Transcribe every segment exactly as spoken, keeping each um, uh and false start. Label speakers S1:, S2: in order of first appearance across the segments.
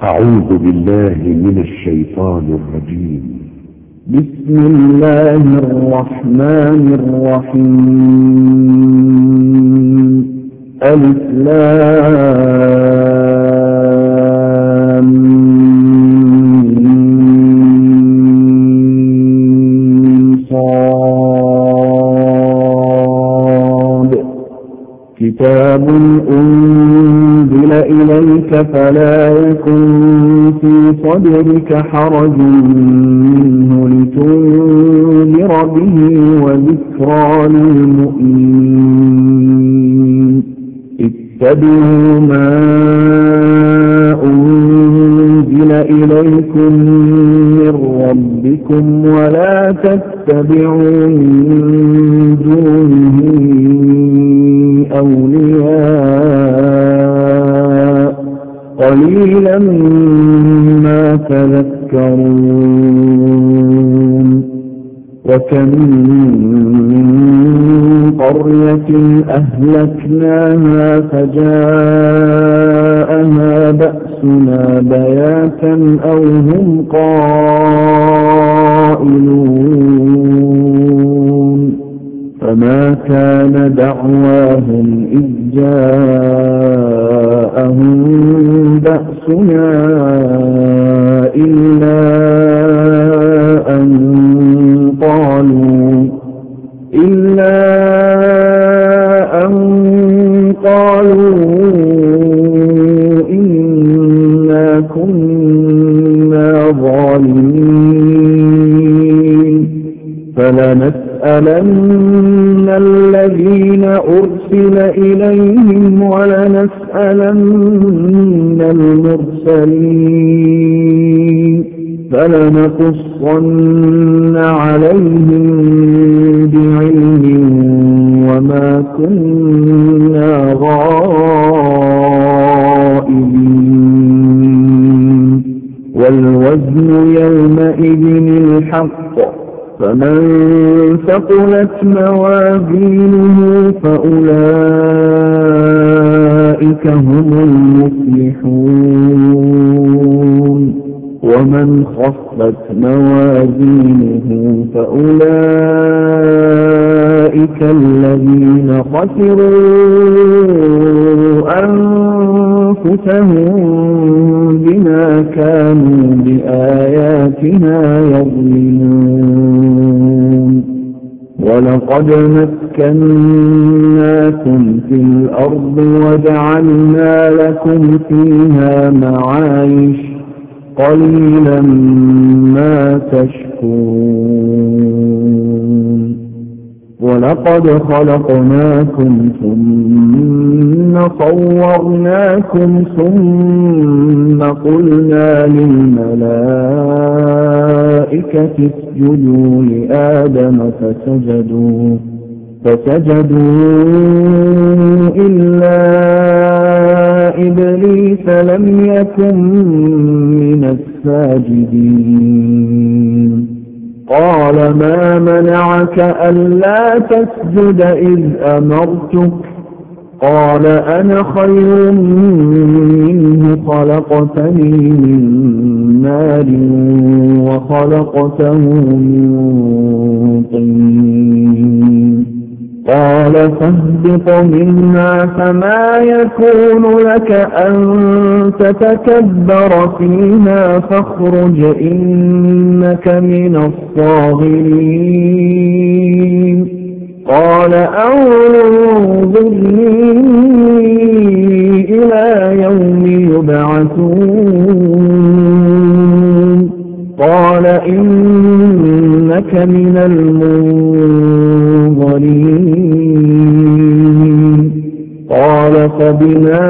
S1: أعوذ بالله من الشيطان الرجيم.
S2: بسم الله الرحمن الرحيم. ألف لام صاد. كتاب أنزل إليك فلا يكن في صدرك حرج منه لتنذر به وذكرى للمؤمنين. اتبعوا ما أنزل إليكم من ربكم ولا تتبعوا من دونه أولياء قليلا ما تذكرون. وكم من قرية أهلكناها فجاءها بأسنا بياتا أو هم قائلون. فما كان دعواهم إذ جاءهم بأسنا إلا أن قالوا إلا أن قالوا إنا كنا ظالمين. فلنسألن الذين أرسل إليهم ولنسألن المرسلين. فلنقصن عليهم بعلم وما كنا غائبين. والوزن يومئذ الحق فمن ثقلت موازينه فأولئك هم المفلحون. ومن خفت موازينه فأولئك الذين خسروا أنفسهم بما كانوا بآياتنا يظلمون. ولقد مكناكم في الأرض وجعلنا لكم فيها معايش قليلا ما تشكرون. ولقد خلقناكم ثم صورناكم ثم قلنا للملائكة اسجدوا لآدم فسجدوا فسجدوا إلا إبليس لم يكن من الساجدين. قال ما منعك ألا تسجد إذ أمرتك؟ قال أنا خير منه خلقتني من نار وخلقته من طين. قال فاهبط منها فما يكون لك أن تتكبر فيها فاخرج إنك من الصاغرين. قال أنظرني إلى يوم يبعثون. قال إنك من المنظرين. قال فبما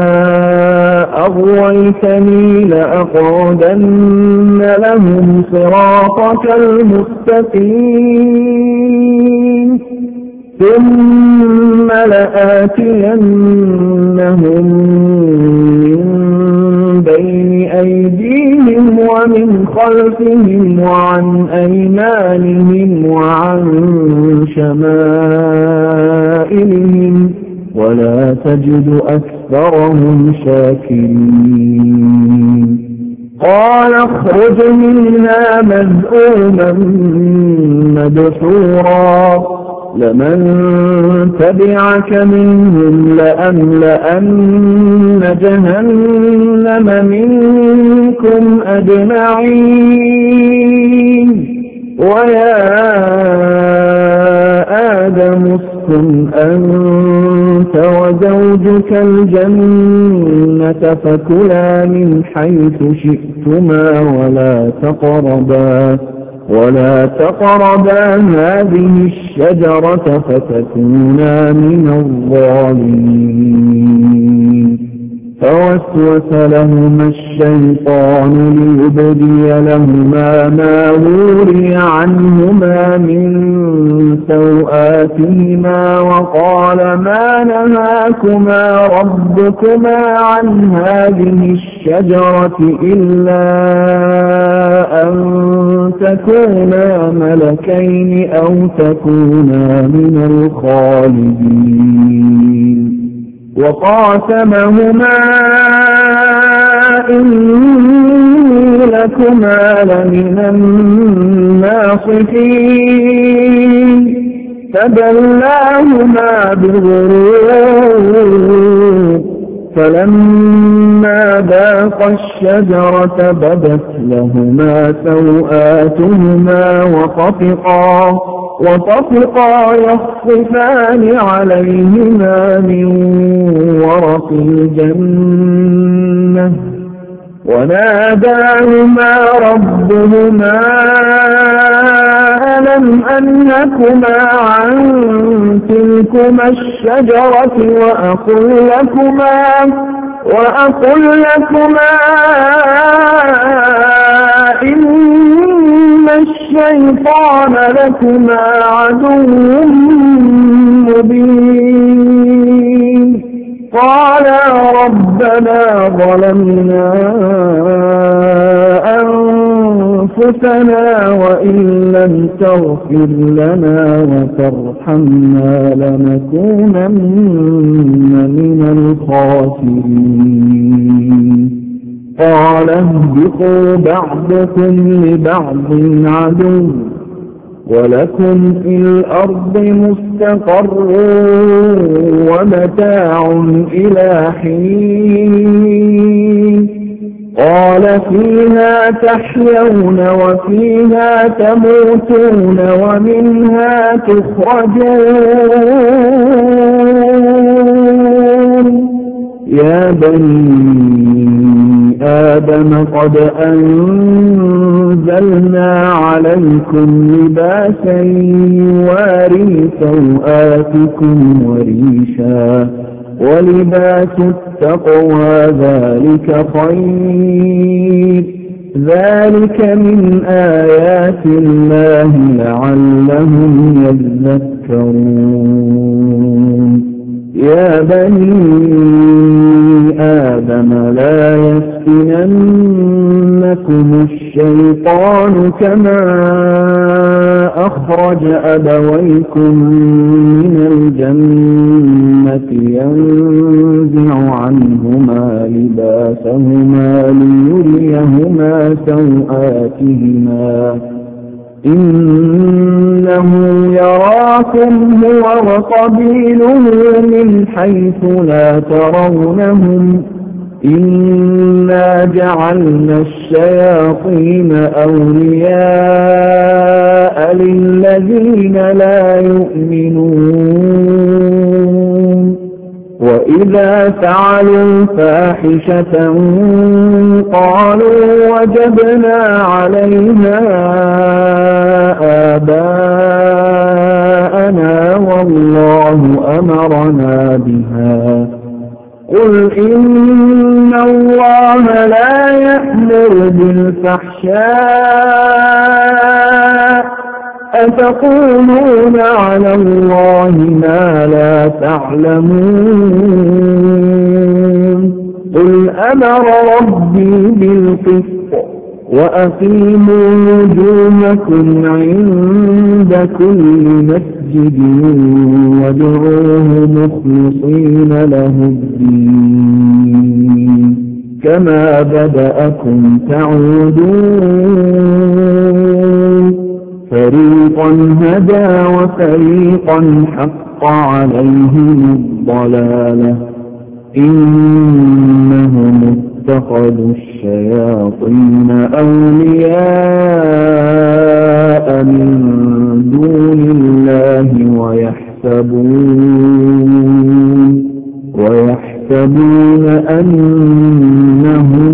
S2: أغويتني لأقعدن لهم صراطك المستقيم ثم لآتينهم من بين أيديهم ومن خلفهم وعن أيمانهم وعن شمائلهم ولا تجد أكثرهم شاكرين. قال اخرج منها مذءوما مدحورا لمن تبعك منهم لأملأن جهنم منكم أجمعين ويا آدم اسكن أنت وزوجك الجنة فكلا من حيث شئتما ولا تقربا ولا تقربا هذه الشجرة فتكونا من الظالمين فوسوس لهما الشيطان ليبدي لهما ما وري عنهما من سوآتهما وقال ما نهاكما ربكما عن هذه الشجرة إلا أن تكونا ملكين أو تكونا من الخالدين وقاسمهما إني لكما لمن الناصحين فدلاهما بغرور فلما ذاقا الشجرة بدت لهما سوآتهما وطفقا وطفقا يخصفان عليهما من ورق الجنة وناداهما ربهما ألم أنهكما عن تلكما الشجرة وأقل لكما وأقل لكما إن الشيطان لكما عدو مبين قالا ربنا ظلمنا أنفسنا وإن لم تغفر لنا وترحمنا لنكونن من الخاسرين قال اهبطوا بعضكم لبعض عدو ولكم في الأرض مستقر ومتاع إلى حين قال فيها تحيون وفيها تموتون ومنها تخرجون يا بني آدم قد أنزلنا عليكم لباسا يواري سوآتكم وريشا ولباس التقوى ذلك خير ذلك من آيات الله لعلهم يذكرون يا بني آدم لا يفتننكم الشيطان كما أخرج أبويكم من الجنة ينزع عنهما لباسهما ليريهما سوآتهما إنه يراكم هو وقبيله من حيث لا ترونهم إنا جعلنا الشياطين أولياء للذين لا يؤمنون وإذا فعلوا فاحشة قالوا وجدنا عليها آباءنا والله أمرنا بها قل إن الله لا يأمر بالفحشاء أتقولون على الله ما لا تعلمون قل أمر ربي بالقسط وأقيموا وجوهكم عند كل مسجد وادعوه مخلصين له الدين كما بدأكم تعودون فريقا هدى وفريقا حق عليهم الضلالة إنهم اتخذوا الشياطين أولياء من دون الله ويحسبون ويحسبون أنهم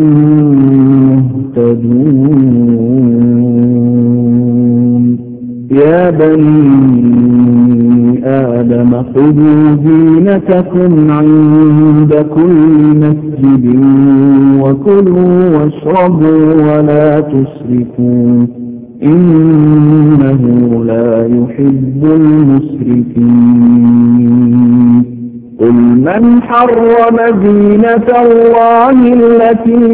S2: مهتدون يا بني آدم خذوا زينتكم عند كل مسجد وكلوا واشربوا ولا تسرفوا إنه لا يحب المسرفين قل من حرم زينة الله التي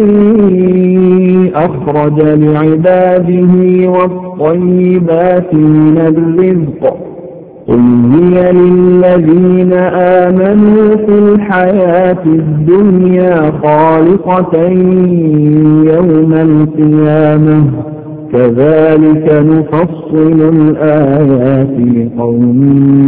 S2: أخرج لعباده والطيبات من الرزق قل هي للذين آمنوا في الحياة الدنيا خالصة يوم القيامة كذلك نفصل الآيات لقوم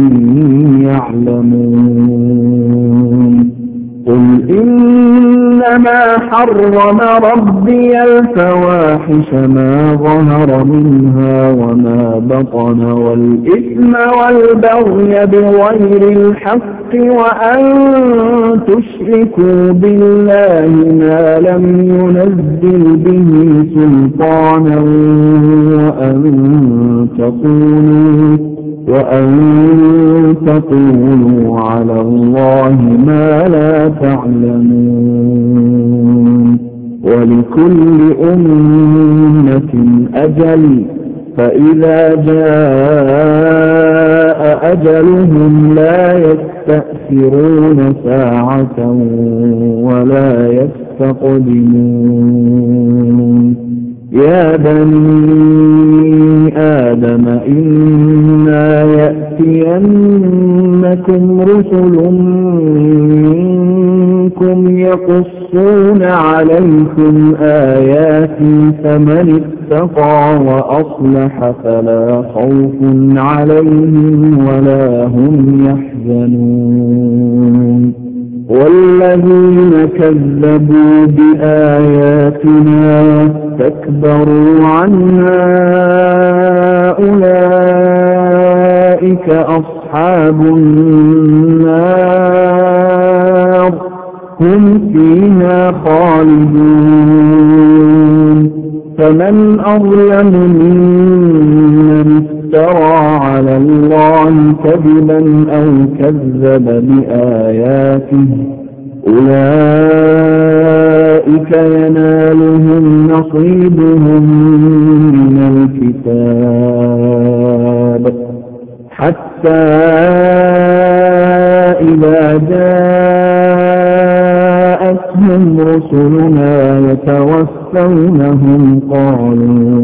S2: يعلمون قل إنما حرم ربي الفواحش ما ظهر منها وما بطن والإثم والبغي بغير الحق وأن تشركوا بالله ما لم ينزل به سلطانا وأن تقولوا وأن تقولوا على الله ما لا تعلمون ولكل أمة أجل فإذا جاء أجلهم لا يستأخرون ساعة ولا يستقدمون يا بني آدم إنا يأتينكم رسل منكم يقصون عليكم آياتي فمن اتقى وأصلح فلا خوف عليهم ولا هم يحزنون والذين كذبوا بآياتنا واستكبروا عنها أولئك أصحاب النار هم فيها خالدون فمن أظلم ممن افترى على الله كذبا أو كذب بآياته أولئك ينالهم نصيبهم من الكتاب حتى إذا جاءتهم رسلنا يتوفونهم قالوا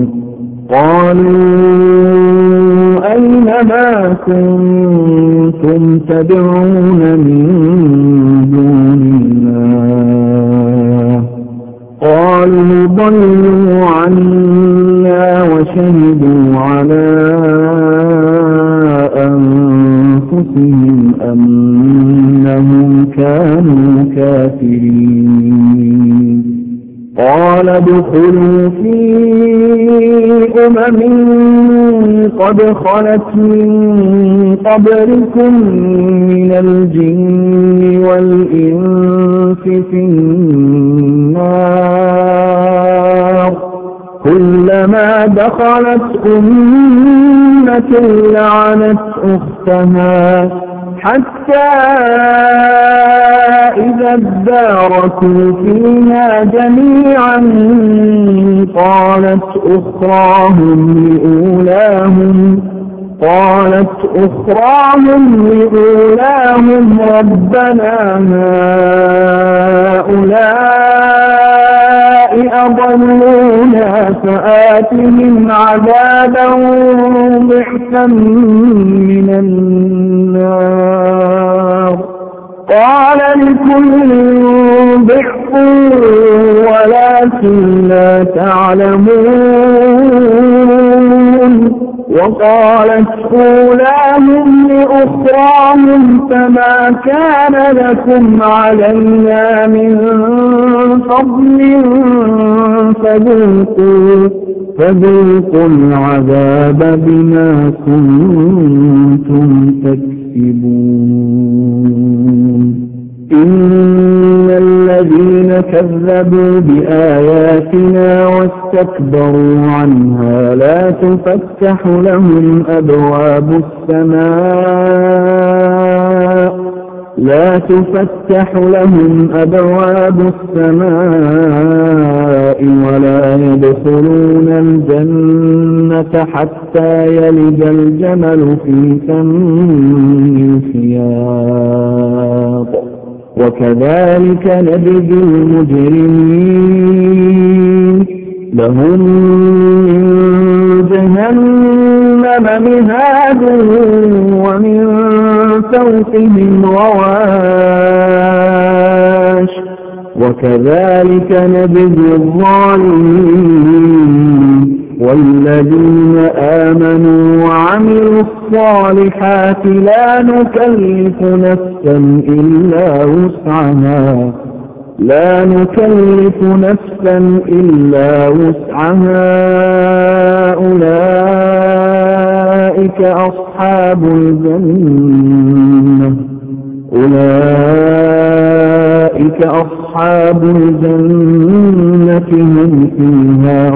S2: قالوا أين ما كنتم تدعون من دون الله قالوا ضلوا عنا وشهدوا على أنفسهم أنهم كانوا كافرين قال ادخلوا في أمم قد خلت من قبلكم من الجن والإنس في النار كلما دخلت أمة لعنت أختها حتى إذا اداركوا فيها جميعا قالت أخراهم لأولاهم قالت أخراهم لأولاهم ربنا هؤلاء أضلونا فآتهم عذابا ضعفا من النار قال لكل ضعف ولكن لا تعلمون وقالت أولاهم لأخراهم فما كان لكم علينا من فضل فذوقوا فذوقوا العذاب بما كنتم تكسبون إن الذين كذبوا بآياتنا واستكبروا عنها لا تفتح لهم أبواب السماء لا تفتح لهم أبواب السماء ولا يدخلون الجنة حتى يلج الجمل في سم الخياط وكذلك نجزي المجرمين لهم من جهنم مهاد ومن فوقهم غواش وكذلك نجزي الظالمين والذين آمنوا وعملوا الصالحات لا نكلف نفسا إلا وسعها لا نكلف نفسا إلا وسعها أولئك أصحاب الجنة أولئك أصحاب الجنة هم فيها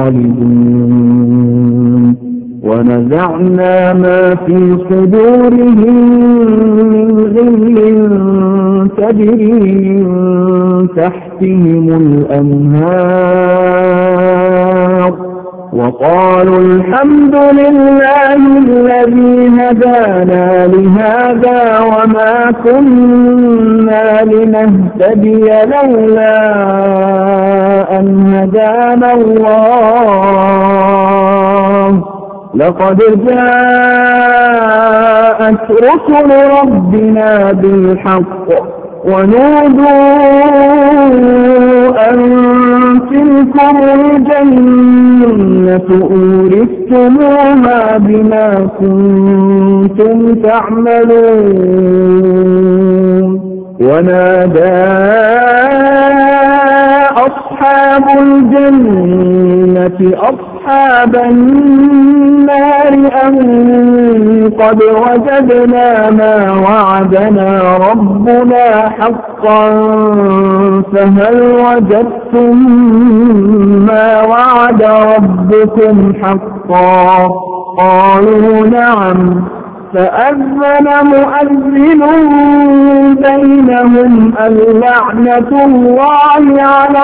S2: خالدون ونزعنا ما في صدورهم من غل تجري من تحتهم الأنهار وقالوا الحمد لله الذي هدانا لهذا وما كنا لنهتدي لولا أن هدانا الله لقد جاءت رسل ربنا بالحق ونودوا أن تلكم الجنة أورثتموها بما كنتم تعملون ونادى أصحاب الجنة أصحاب النار أن قد وجدنا ما وعدنا ربنا حقا فهل وجدتم ما وعد ربكم حقا قالوا نعم فأذن مؤذن بينهم اللعنة الله على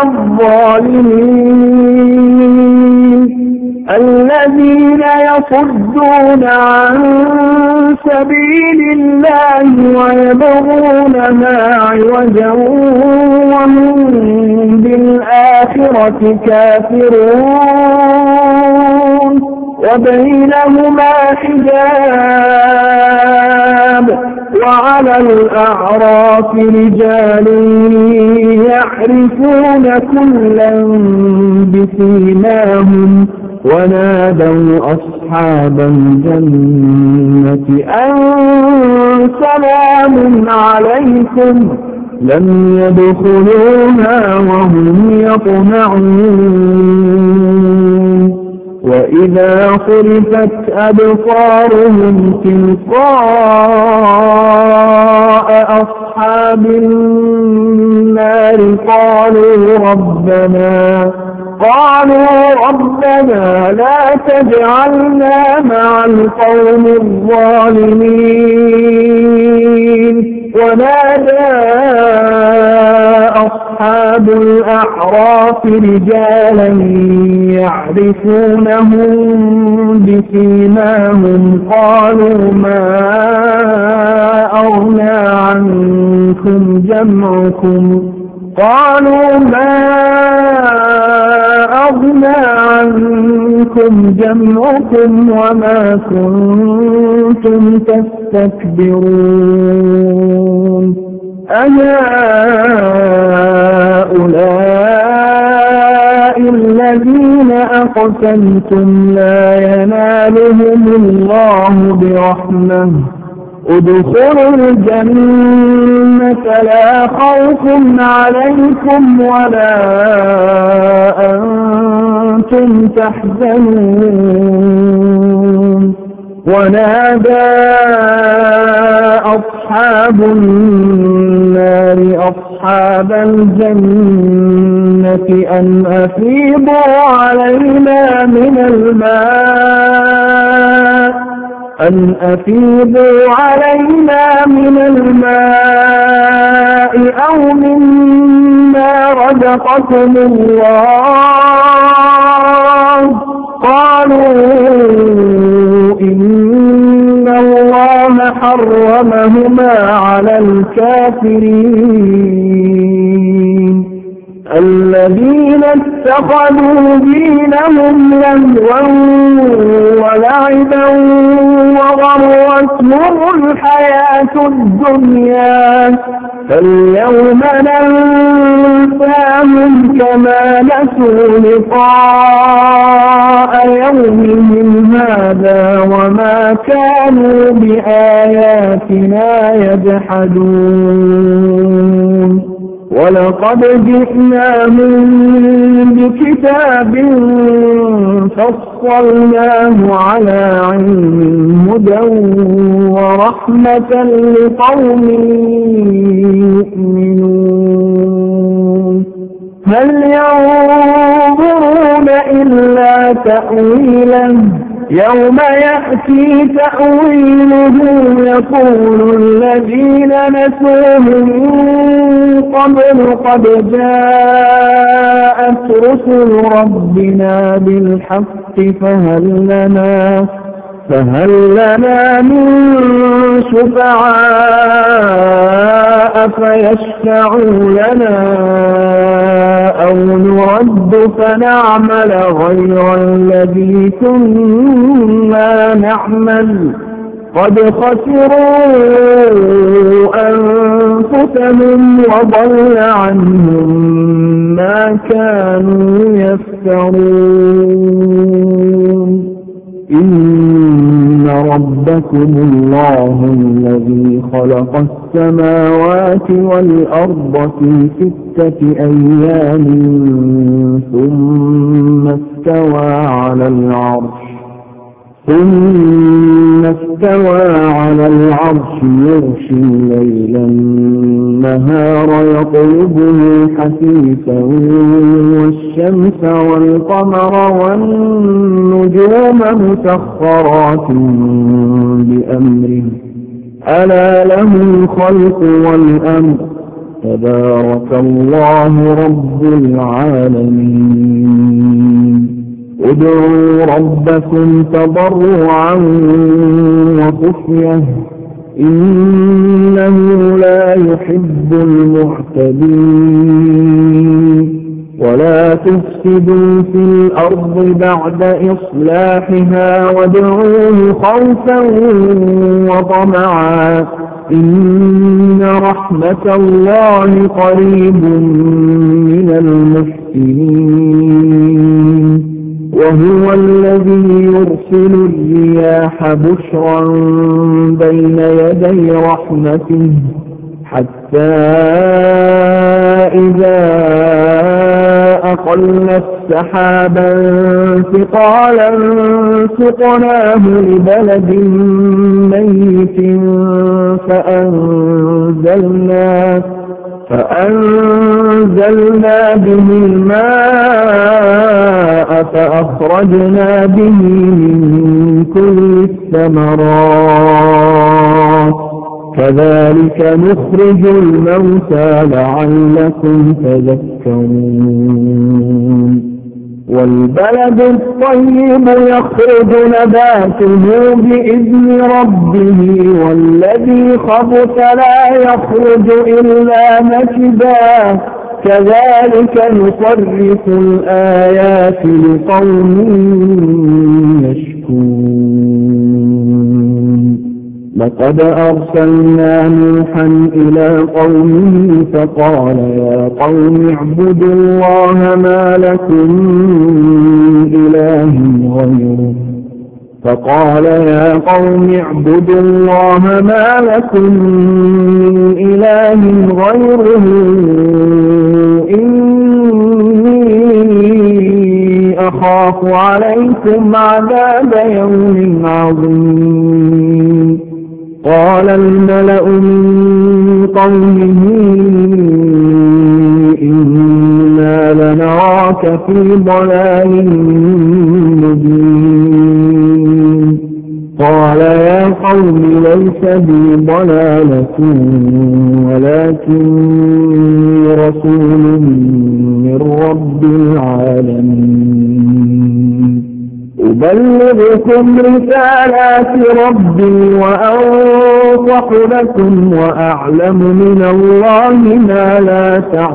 S2: الظالمين الذين يصدون عن سبيل الله ويبغونها عوجا وهم بالآخرة كافرون وبينهما حجاب وعلى الأعراف رجال يعرفون كلا بسيماهم ونادوا أصحاب الجنة أن سلام عليكم لم يدخلوها وهم يطمعون وإذا صرفت أبصارهم تلقاء أصحاب النار قالوا ربنا قالوا ربنا لا تجعلنا مع القوم الظالمين ونادى أصحاب الأعراف رجالا يعرفونهم بسيماهم قالوا ما أغنى عنكم جمعكم قالوا ما أغنى عنكم جمعكم وما كنتم تستكبرون أهؤلاء الذين أقسمتم لا ينالهم الله برحمة ادخلوا الجنة لا خوف عليكم ولا أنتم تحزنون. ونادى أصحاب النار أصحاب الجنة أن أفيضوا علينا من الماء أن أفيضوا علينا من الماء أو مما رزقكم الله. قالوا إن الله حرمهما على الكافرين الذين اتخذوا دينهم لهوا ولعبا وغرتهم الحياة الدنيا فاليوم ننساهم كما نسوا لقاء يومهم هذا وما كانوا بآياتنا يجحدون. ولقد جئناهم بكتاب فصلناه على علم هدى ورحمة لقوم يؤمنون. هل ينظرون إلا تأويله يوم يأتي تأويله يقول الذين نسوه من قبل قد جاءت رسل ربنا بالحق فهل لنا فهل لنا من شفعاء فيشفعوا لنا أو نرد فنعمل غير الذي كنا نعمل قد خسروا أنفسهم وضل عنهم ما كانوا يفترون. إن ربكم الله الذي خلق السماوات والأرض في ستة أيام ثم استوى على العرش ثم استوى على العرش يغشي الليل النهار يطلبه حثيثا والشمس والقمر والنجوم مسخرات بأمره ألا له الخلق والأمر تبارك الله رب العالمين. ادعوا ربكم تضرعا وخفية إنه لا يحب المعتدين. ولا تفسدوا في الأرض بعد إصلاحها وادعوه خوفا وطمعا إن رحمة الله قريب من المحسنين. وهو الذي يرسل الرياح بشرا بين يدي رحمته حتى إذا أقلت سحابا ثقالا سقناه لبلد ميت فأنزلنا فأنزلنا به الماء فأخرجنا به من كل الثمرات كذلك نخرج الموتى لعلكم تذكرون. والبلد الطيب يخرج نباته بإذن ربه والذي خبث لا يخرج إلا نكدا كذلك نصرف الآيات لقوم يشكرون. لقد ولقد أرسلنا نوحا إلى قومه فقال يا قوم اعبدوا الله ما لكم من إله غيره فقال يا قوم اعبدوا الله ما لكم من إله غيره إني أخاف عليكم عذاب يوم عظيم. قال الملأ من قومه إنا لنراك في ضلال مبين. قال يا قوم ليس بي ضلالة ولكني رسول من رب العالمين أبلغكم رسالات ربي وأنصح لكم وأعلم من الله ما لا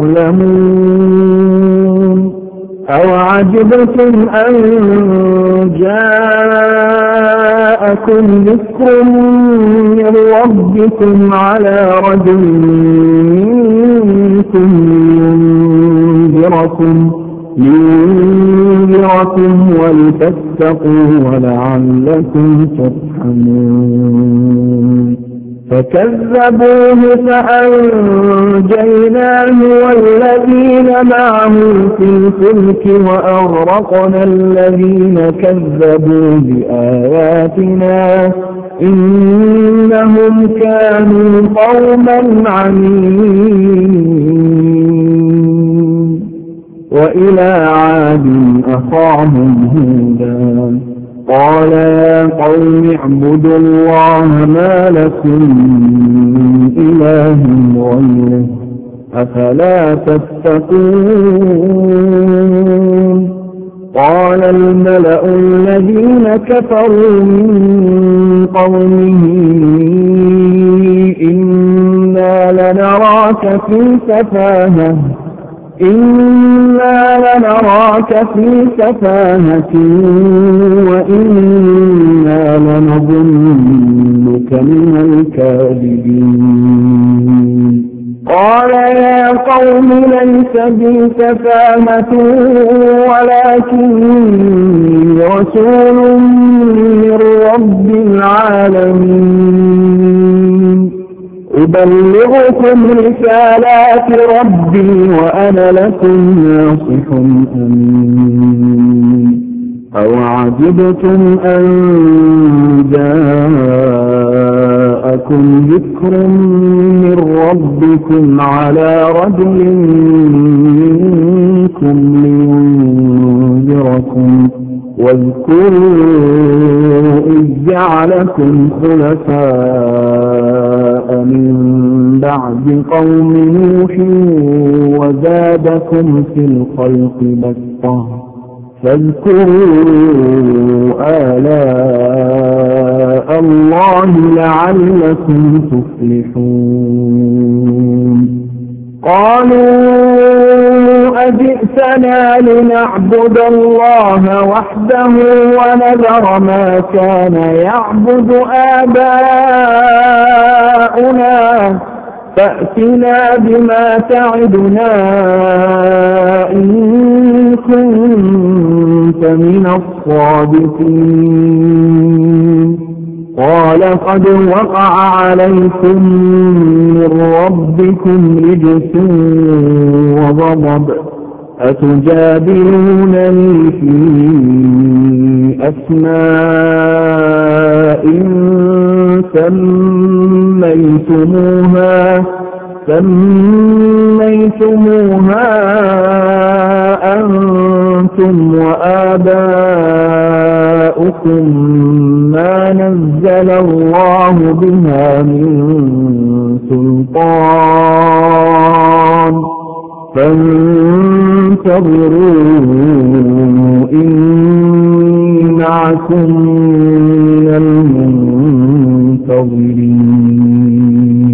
S2: تعلمون. أوعجبتم أن جاءكم ذكر من ربكم على رجل منكم لينذركم لينذركم ولتتقوا ولعلكم ترحمون. فكذبوه فأنجيناه والذين معه في الفلك وأغرقنا الذين كذبوا بآياتنا إنهم كانوا قوما عمين. وإلى عاد أخاهم هودا قال يا قوم اعبدوا الله ما لكم من إله غيره أفلا تتقون. قال الملأ الذين كفروا من قومه إنا لنراك في سفاهة إنا لنراك في سفاهة وإنا لنظنك من الكاذبين. قال يا قوم ليس بي سفاهة ولكني رسول من رب العالمين أبلغكم رسالات ربي وأنا لكم ناصح أمين. أوعجبتم أن جاءكم ذكر من ربكم على رجل منكم لينذركم واذكروا إذ جعلكم خلفاء من بعد قوم نوح وزادكم في الخلق بسطة فاذكروا آلاء الله لعلكم تفلحون. قالوا أجئتنا لنعبد الله وحده ونذر ما كان يعبد آباؤنا فأتنا بما تعدنا إن كنت من الصادقين. قال قد وقع عليكم من ربكم رجس وغضب أتجادلونني في أسماء سميتموها سميتموها أنتم وآباؤكم ما نزل الله بها من سلطان فانتظروا إني معكم من المنتظرين.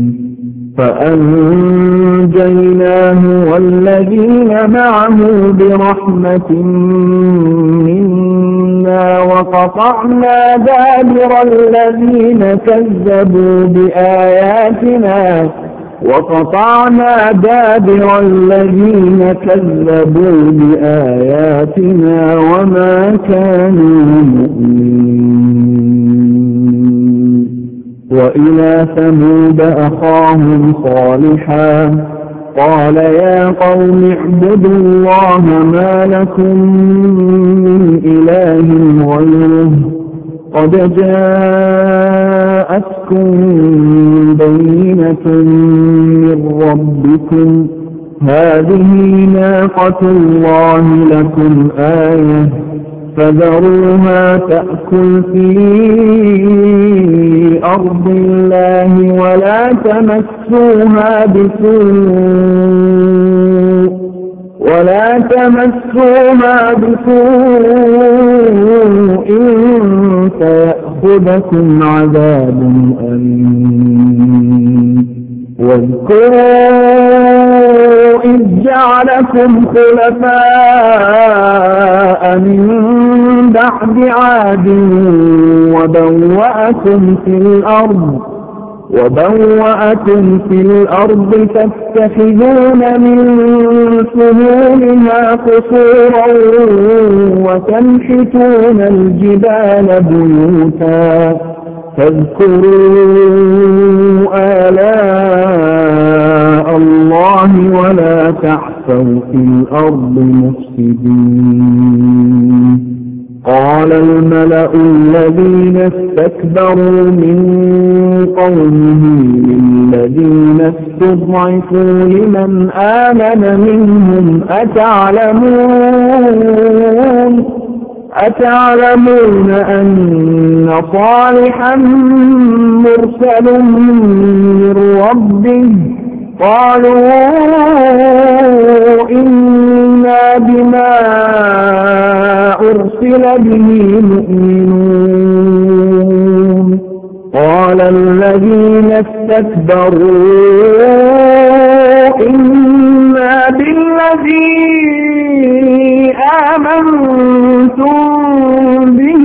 S2: فأنجيناه والذين معه برحمة منا وقطعنا دابر الذين كذبوا بآياتنا وقطعنا دابر الذين كذبوا بآياتنا وما كانوا مؤمنين. وإلى ثمود أخاهم صالحا قال يا قوم اعبدوا الله ما لكم من إله غيره قد جاءتكم بينة من ربكم هذه ناقة الله لكم آية فذروها تأكل في أرض الله ولا تمسوها بسوء ولا تمسوها بسوء فيأخذكم عذاب أليم. واذكروا إذ جعلكم خلفاء من بعد عاد وبوأكم في الأرض وبوأكم في الأرض تتخذون من سهولها قصورا وتنحتون الجبال بيوتا فاذكروا آلاء الله ولا تعثوا في الأرض مفسدين. قال الملأ الذين استكبروا من قومه للذين استضعفوا لمن آمن منهم أتعلمون أتعلمون أن صالحا مرسل من ربه قالوا إنا بما أرسل به مؤمنون. قال الذين استكبروا إنا بالذي آمنتم به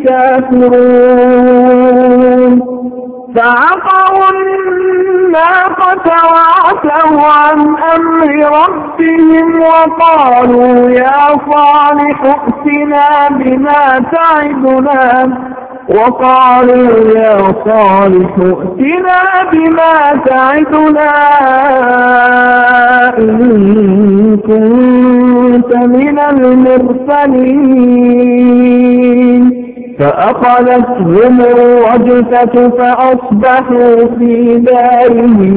S2: كافرون. فعقروا الناقة وعتوا عن أمر ربهم وقالوا يا صالح ائتنا بما تعدنا وقالوا يا صالح ائتنا بما تعدنا إن كنت من المرسلين. فأخذتهم الرجفة فأصبحوا في دارهم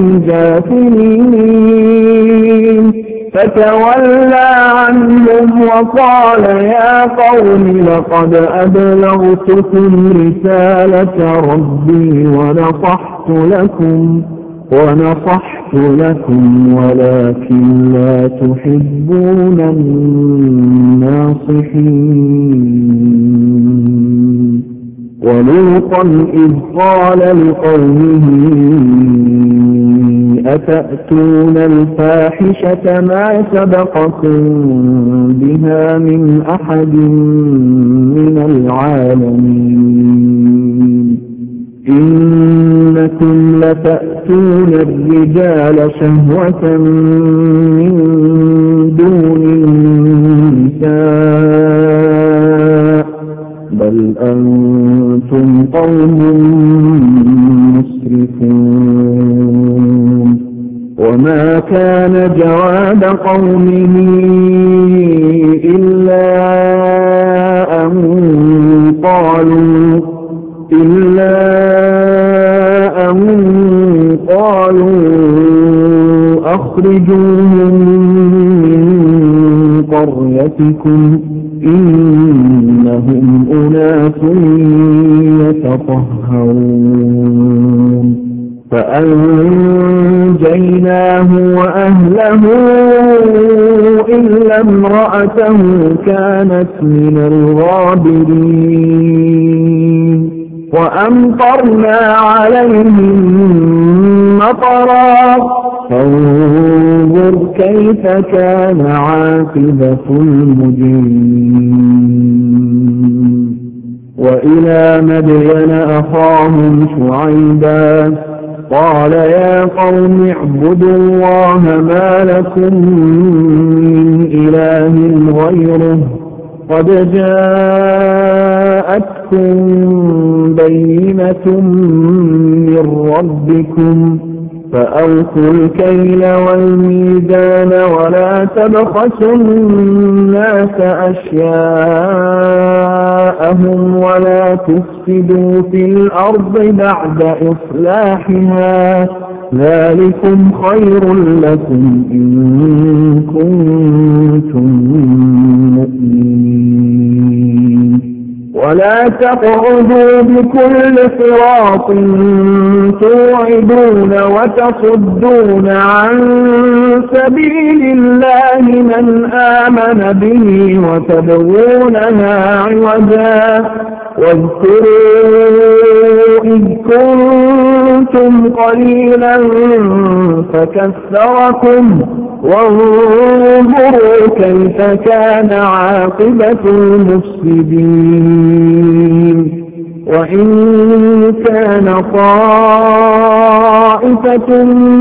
S2: جاثمين. فتولى عنهم وقال يا قوم لقد أبلغتكم رسالة ربي ونصحت لكم ونصحت لكم ولكن لا تحبون الناصحين. ولوطا إذ قال لقومه أتأتون الفاحشة ما سبقكم بها من أحد من العالمين إنكم لتأتون الرجال شهوة من دون النساء بل أنتم قوم مسرفون. وما كان جواب قومه إلا أن قالوا إلا أن قالوا أخرجوهم من قريتكم إنهم أناس يتطهرون. فأنجيناه وأهله إلا امرأته كانت من الغابرين. وأمطرنا عليهم مطرا فانظر كيف كان عاقبة المجرمين. وإلى مدين أخاهم شعيبا قال يا قوم اعبدوا الله ما لكم من إله غيره قد جاءتكم بينة من ربكم فأوفوا الكيل والميزان ولا تبخسوا الناس أشياءهم ولا تفسدوا في الأرض بعد إصلاحها ذلكم خير لكم إن كنتم مؤمنين ولا تقعدوا بكل صراط توعدون وتصدون عن سبيل الله من آمن به وتبغونها عوجا واذكروا إذ كنتم قليلا فكثركم وانظروا كيف كان عاقبة المفسدين وإن كان طائفة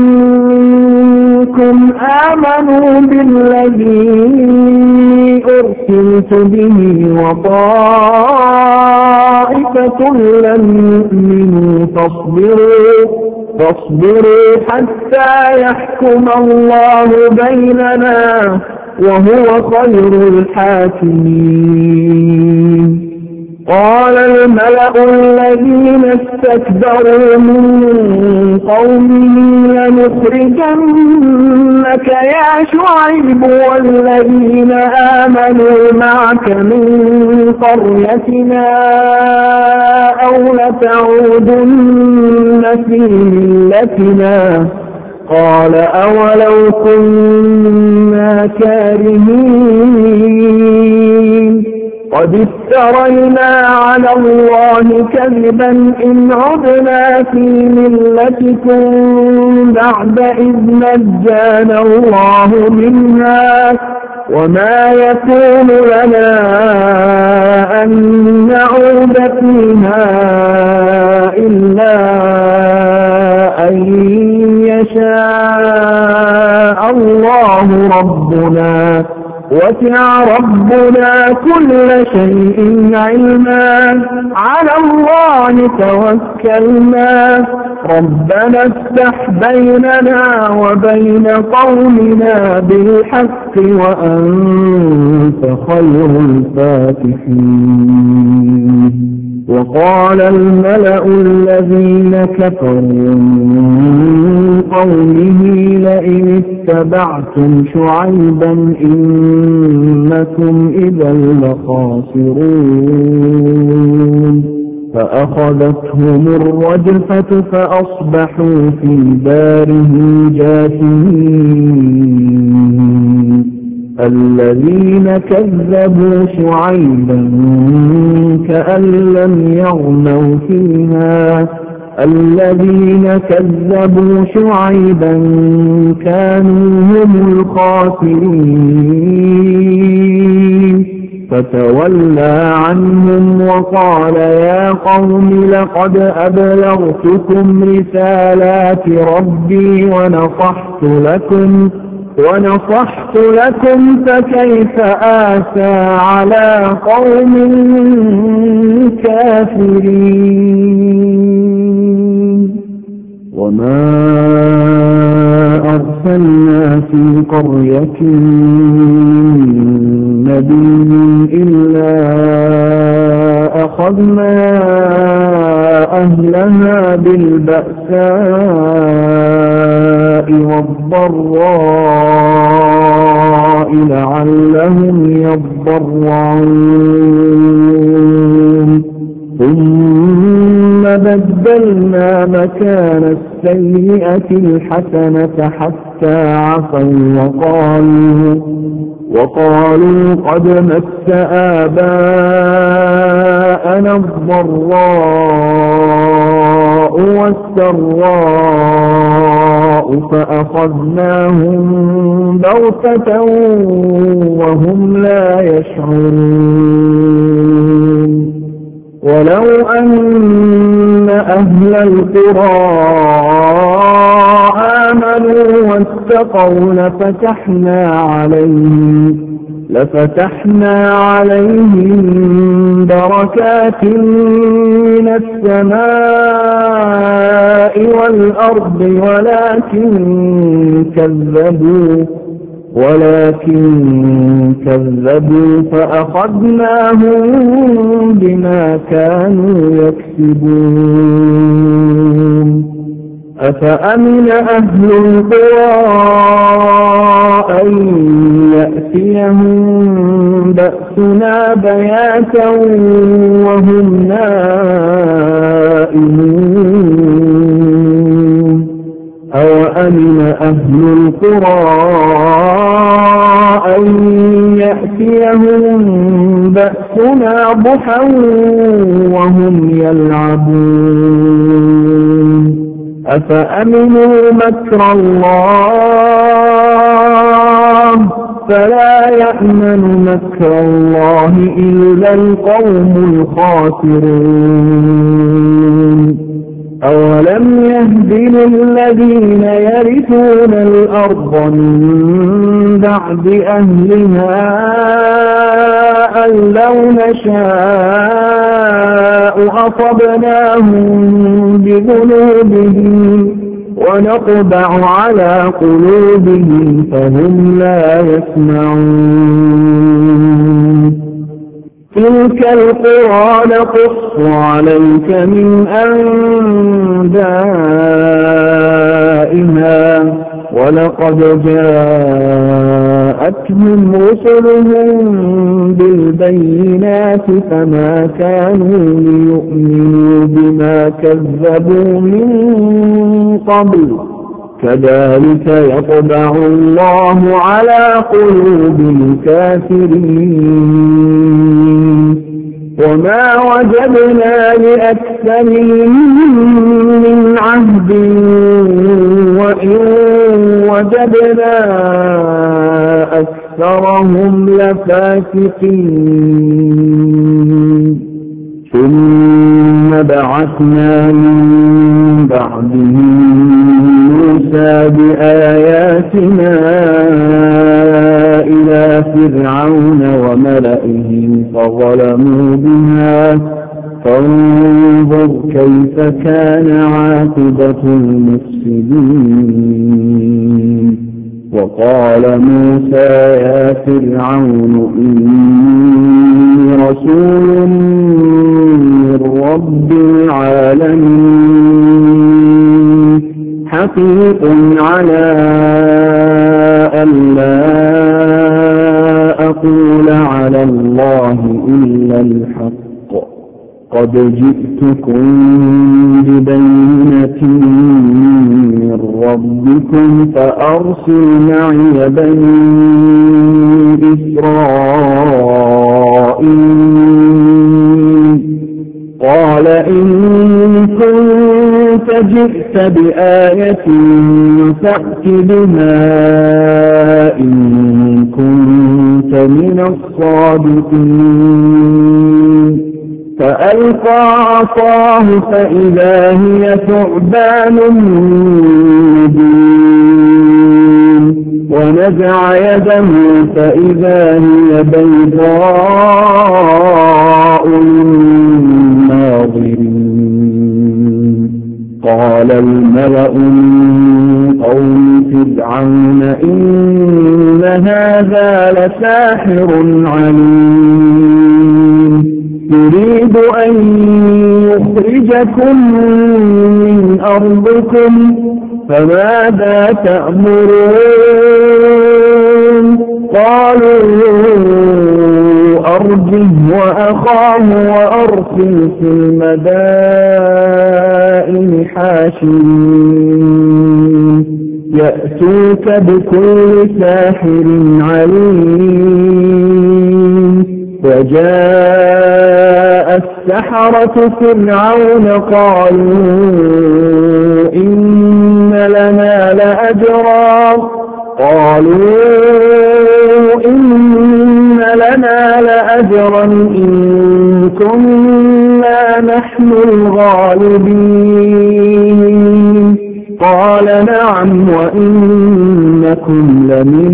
S2: منكم آمنوا بالذي أرسلت به وطائفة لم يؤمنوا فاصبروا فاصبروا حتى يحكم الله بيننا وهو خير الحاكمين قال الملأ الذين استكبروا من قومه لنخرجنك يا شعيب والذين آمنوا معك من قريتنا أو لتعودن في ملتنا قال أولو كنا كارهين قد افترينا على الله كذبا إن عدنا في ملتكم بعد إذ نجانا الله منها وما يكون لنا أن نعود فيها إلا أن يشاء الله ربنا وسع ربنا كل شيء علما على الله توكلنا ربنا افتح بيننا وبين قومنا بالحق وأنت خير الفاتحين وقال الملأ الذين كفروا من قومه لئن اتبعتم شعيبا إنكم إذا لخاسرون فأخذتهم الرجفة فأصبحوا في دارهم جاثمين الذين كذبوا شعيبا كأن لم يغنوا فيها الذين كذبوا شعيبا كانوا هم الخاسرين فتولى عنهم وقال يا قوم لقد أبلغتكم رسالات ربي ونصحت لكم ونصحت لكم فكيف آسى على قوم كافرين وما أرسلنا في قرية من نبي إلا أخذنا أهلها بالبأساء والضراء لعلهم يضرعون ثم بدلنا مكان السيئة الحسنة حتى عفوا وقالوا وقالوا قد مس آباءنا الضراء والسراء فأخذناهم بغتة وهم لا يشعرون ولو أهل القرى آمنوا واتقوا لفتحنا عليهم لفتحنا عليهم بركات من السماء والأرض ولكن كذبوا ولكن كذبوا فأخذناهم بما كانوا يكسبون أفأمن أهل القرى أن يأتيهم بأسنا بياتا وهم نائمون أوأمن أهل القرى أن يأتيهم بأسنا ضحى وهم يلعبون أفأمنوا مكر الله فلا يأمن مكر الله إلا القوم الخاسرون أولم يهد للذين يرثون الأرض من بعد أهلها أن لو نشاء أصبناهم بذنوبهم ونطبع على قلوبهم فهم لا يسمعون تلك القرى نقص عليك من أنبائها ولقد جاءتهم رسلهم بالبينات فما كانوا ليؤمنوا بما كذبوا من قبل كذلك يطبع الله على قلوب الكافرين وما وجدنا لأكثرهم من عهد وإن وجدنا أكثرهم لفاسقين ثم بعثنا من بعدهم موسى بآياتنا إلى فرعون وملئه فظلموا بها فانظر كيف كان عاقبة المفسدين وقال موسى يا فرعون إني رسول من رب العالمين حقيق على ألا أقول على الله إلا الحق قد جئتكم ببينة من ربكم فأرسل معي بني إسرائيل قال إن كنت جئت بآية فأت بها إن كنت من الصادقين فألقى عصاه فإذا هي ثعبان مبين ونزع يده فإذا هي بيضاء للناظرين قال الملأ من قوم فرعون إن هذا لساحر عليم يريد أن يخرجكم من أرضكم فماذا تأمرون قالوا أرجه وأخاه وأرسل في المدائن حاشرين يأتوك بكل ساحر عليم وجاء السحرة فرعون قالوا إن لنا لأجرا قالوا إن لنا لأجرا إن كنا نحن الغالبين قال نعم وإنكم لمن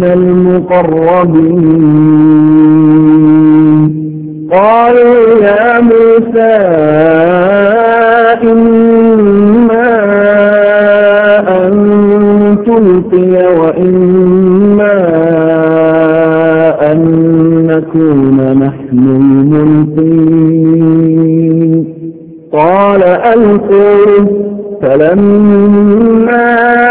S2: المقربين قالوا يا موسى إما أن تلقي وإما أن نكون نحن الملقين قال ألقوا فلما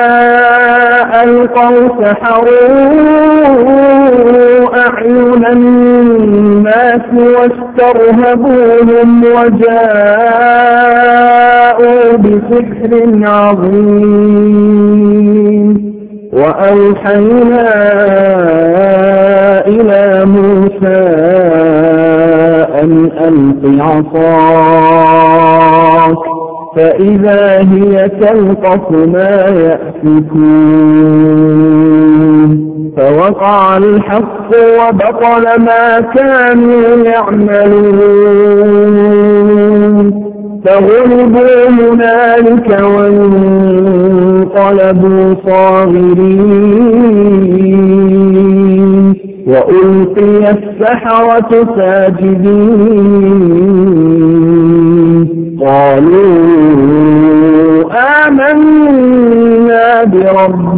S2: ألقوا سحروا أعين الناس واسترهبوهم وجاءوا بسحر عظيم وأوحينا إلى موسى أن ألق عصاك فإذا هي تلقف ما يأفكون فوقع الحق وبطل ما كانوا يعملون فغلبوا هنالك وانقلبوا صاغرين وألقي السحرة ساجدين قالوا آمنا برب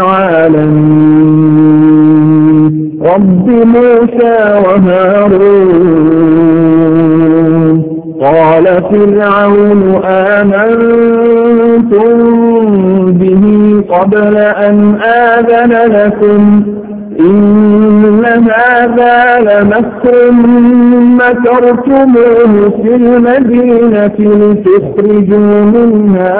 S2: العالمين رب موسى وهارون قال فرعون آمنتم به قبل أن آذن لكم إن هذا لمكر مكرتموه في المدينة لتخرجوا منها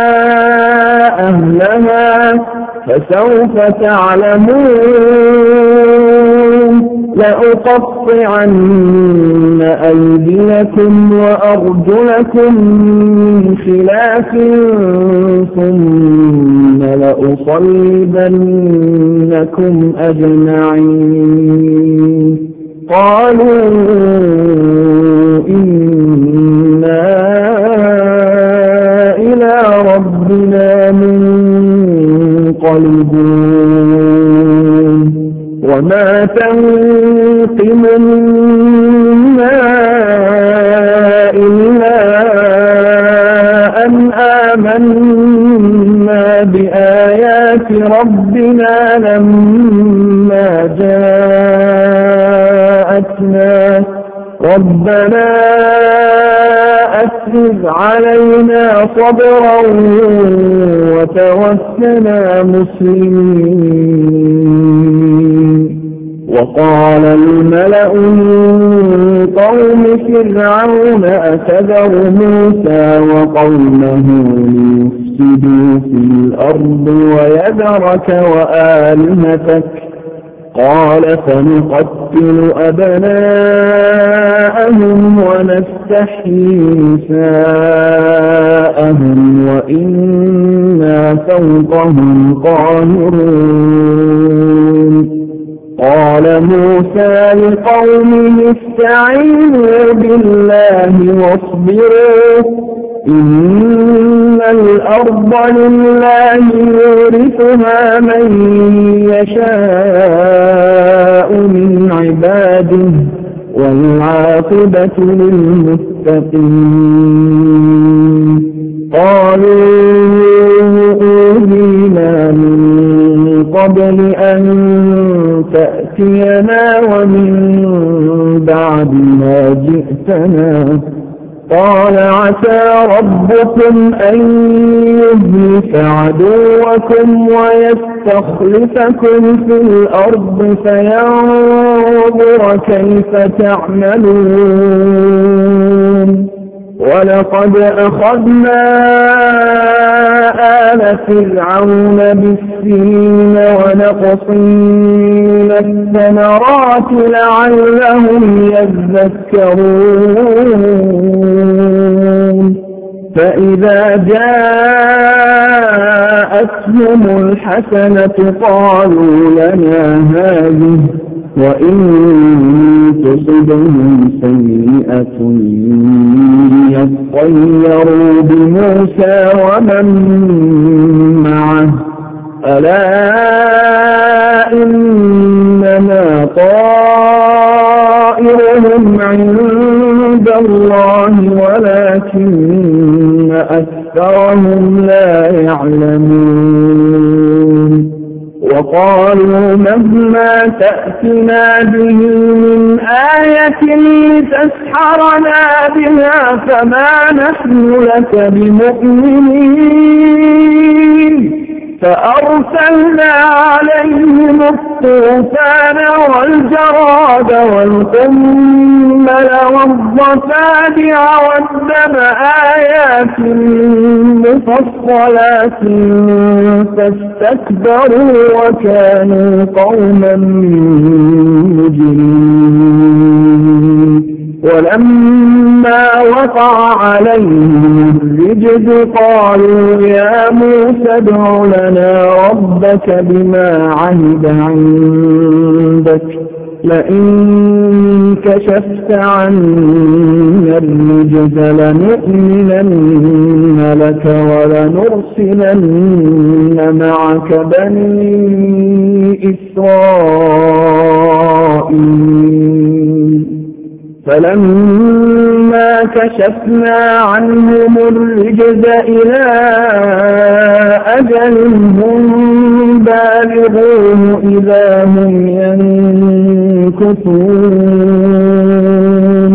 S2: أهلها فسوف تعلمون لأقطعن أيديكم وأرجلكم من خلاف ثم لأصلبنكم أجمعين قالوا إنا إلى ربنا منقلبون وما تنقم منا إلا أن آمنا بآيات ربنا لما جاءتنا ربنا أفرغ علينا صبرا وتوفنا مسلمين وقال الملأ من قوم فرعون أتذر موسى وقومه ليفسدوا في الأرض ويذرك وآلهتك قال فنقتل أبناءهم ونستحيي نساءهم وإنا فوقهم قاهرون قال موسى لقومه استعينوا بالله واصبروا إن الأرض لله يورثها من يشاء من عباده والعاقبة للمتقين قالوا أوذينا من قبل أن تأتينا ومن بعد ما جئتنا قال عسى ربكم أن يهلك عدوكم ويستخلفكم في الأرض فينظر كيف تعملون ولقد أخذنا آل فرعون بالسنين ونقص من الثمرات لعلهم يذكرون فإذا جاءتهم الحسنة قالوا لنا هذه وإن تصبهم سيئة يطيروا بموسى ومن معه ألا إنما طائرهم عند الله ولكن أكثرهم لا يعلمون وقالوا مهما تأتنا به من آية لتسحرنا بها فما نحن لك بمؤمنين فأرسلنا عليهم الطوفان والجراد والقمل والضفادع والدم آيات مفصلات فاستكبروا وكانوا قوما مجرمين ولما وقع عليهم الرجز قالوا يا موسى ادع لنا ربك بما عهد عندك لئن كشفت عنا الرجز لنؤمنن لك ولنرسلن معك بني إسرائيل فلما كشفنا عنهم الرجز إلى أجل هم بالغوه إذا هم ينكثون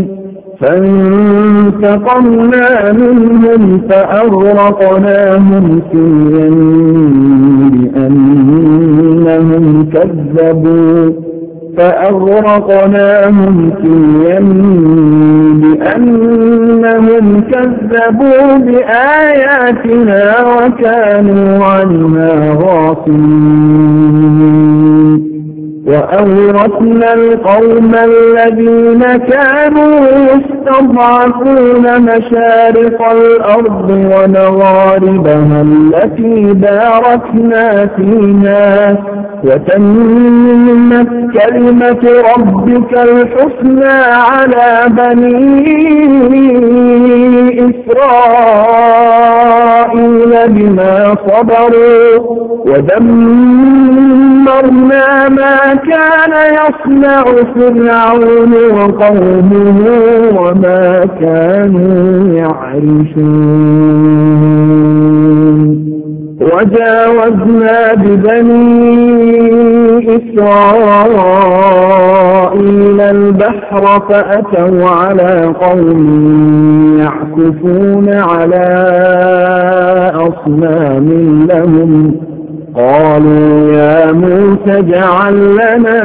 S2: فانتقمنا منهم فأغرقناهم في اليم بأنهم كذبوا فأغرقناهم في اليم بأنهم كذبوا بآياتنا وكانوا عنها غافلين وأورثنا القوم الذين كانوا يستضعفون مشارق الأرض ومغاربها التي باركنا فيها وتمت كلمة ربك الحسنى على بني إسرائيل بما صبروا ودمرنا ما كان يصنع فرعون وقومه وما كانوا يعرشون وجاوزنا ببني إسرائيل البحر فأتوا على قوم يعكفون على أصنام لهم قالوا يا موسى اجعل لنا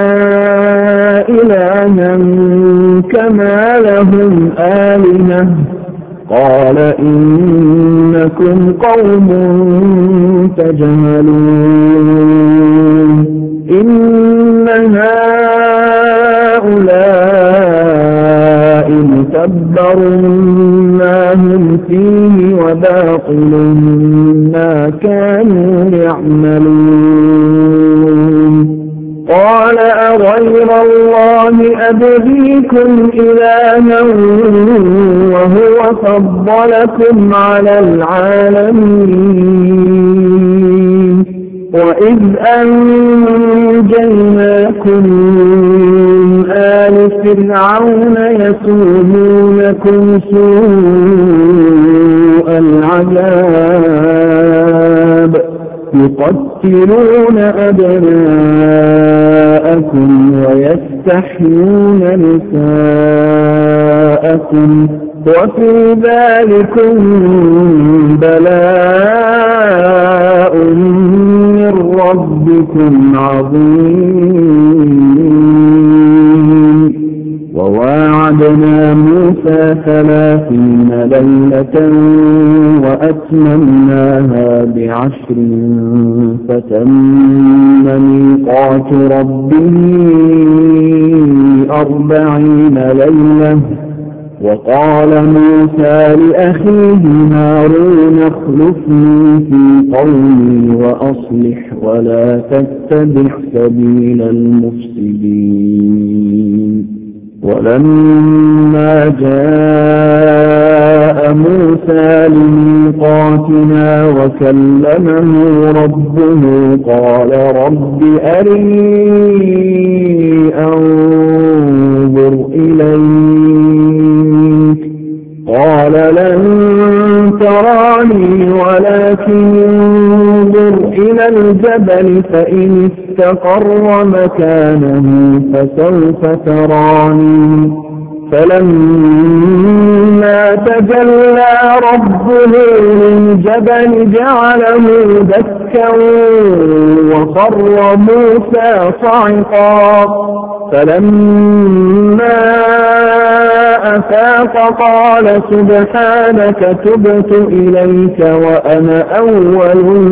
S2: إلها كما لهم آلهة قال إنكم قوم تجهلون إن هؤلاء متبر ما هم فيه وباطل ما كانوا يعملون قال أغير الله أبغيكم إلها وهو فضلكم على العالمين وإذ أنجيناكم من آل فرعون يسومونكم سوء العذاب يقتلون أبناءكم ويستحيون نساءكم وفي ذلكم بلاء من ربكم عظيم وواعدنا موسى ثلاثين ليلة وأتممناها بعشر فتم ميقات ربه أربعين ليلة وقال موسى لأخيه هارون اخلفني في قومي وأصلح ولا تتبع سبيل المفسدين ولما جاء موسى لميقاتنا وكلمه ربه قال رب أرني أنظر إليك قال لن تراني ولكن انظر إلى الجبل فإن استقر مكانه فسوف تراني فلما تجلى ربه للجبل جعله دكا وخر موسى صعقا فلما أفاق قال سبحانك تبت إليك وأنا أول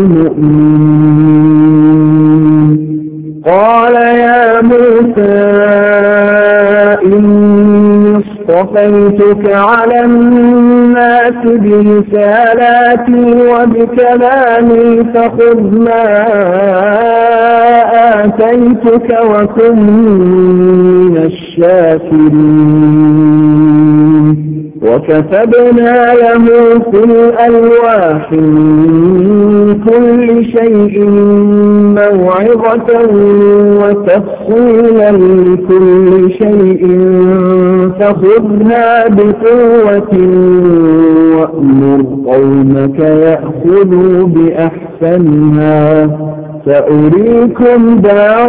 S2: المؤمنين قال يا موسى إني اصطفيتك على الناس برسالاتي وبكلامي فخذ ما آتيتك وكن من الشاكرين وكتبنا له في الألواح من كل شيء موعظة وتفصيلا لكل شيء فخذها بقوة وأمر قومك يأخذوا بأحسنها سأريكم دار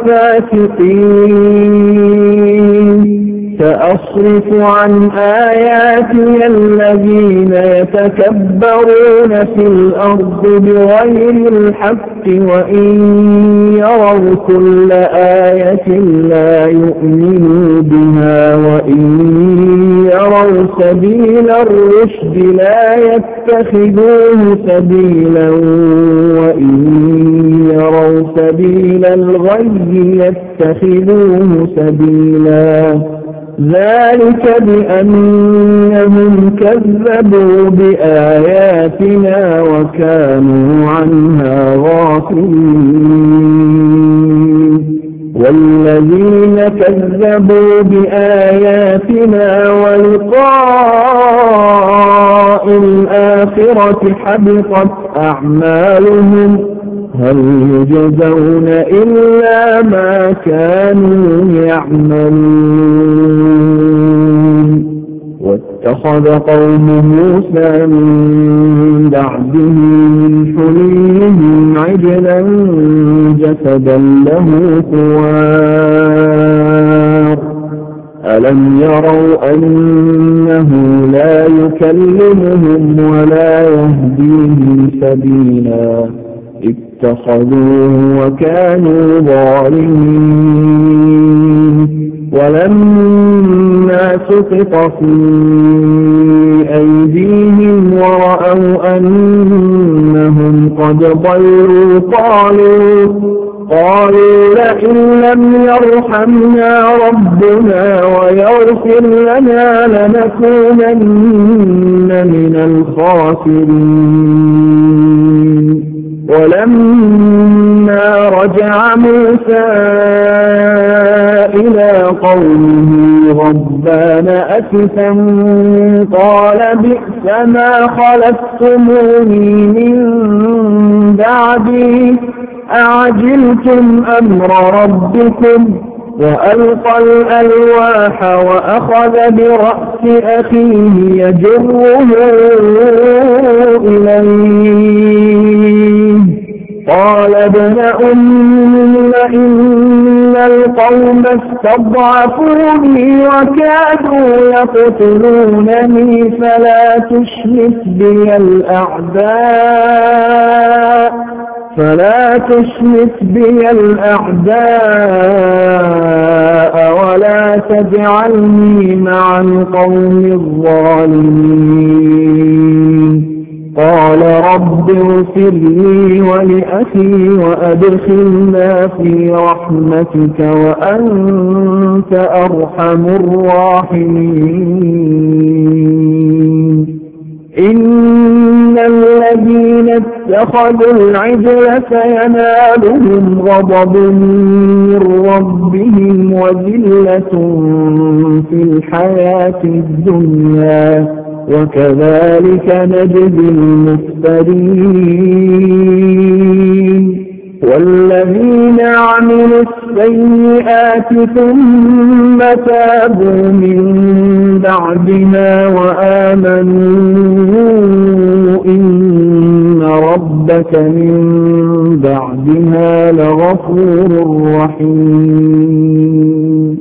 S2: الفاسقين سأصرف عن آياتي الذين يتكبرون في الأرض بغير الحق وإن يروا كل آية لا يؤمنوا بها وإن يروا سبيل الرشد لا يتخذوه سبيلا وإن يروا سبيل الغي يتخذوه سبيلا ذلك بأنهم كذبوا بآياتنا وكانوا عنها غافلين والذين كذبوا بآياتنا ولقاء الآخرة حبطت أعمالهم هل يجزون إلا ما كانوا يعملون واتخذ قوم موسى من بعده من حليهم عجلا جسدا له خوار ألم يروا أنه لا يكلمهم ولا يهديهم سبيلا اتخذوه وكانوا ظالمين ولما سقط في أيديهم ورأوا أنهم قد ضلوا قالوا قالوا لئن لم يرحمنا ربنا ويغفر لنا لنكونن من الخاسرين ولما رجع موسى إلى قومه غضبان أسفا قال بئس ما خلفتموني من بعدي أعجلتم أمر ربكم وألقى الألواح وأخذ برأس أخيه يجره إليه قال ابن أم إن القوم استضعفوني وكادوا يقتلونني فلا تشمت بي الأعداء فلا تشمت بي الأعداء ولا تجعلني مع القوم الظالمين قال رب اغفر لي ولأخي وأدخلنا في رحمتك وأنت أرحم الراحمين إن الذين اتخذوا العجل سينالهم غضب من ربهم وذلة في الحياة الدنيا وكذلك نجزي المفترين والذين عملوا السيئات ثم تابوا من بعدها وآمنوا إن ربك من بعدها لغفور رحيم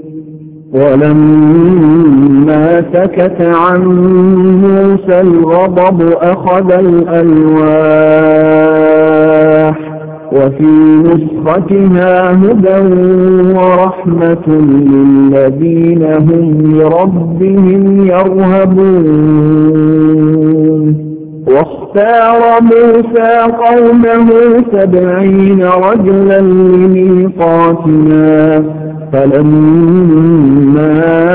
S2: ولما سكت عن موسى الغضب أخذ الألواح وفي نسختها هدى ورحمة للذين هم لربهم يرهبون واختار موسى قومه سبعين رجلا لميقاتنا فلما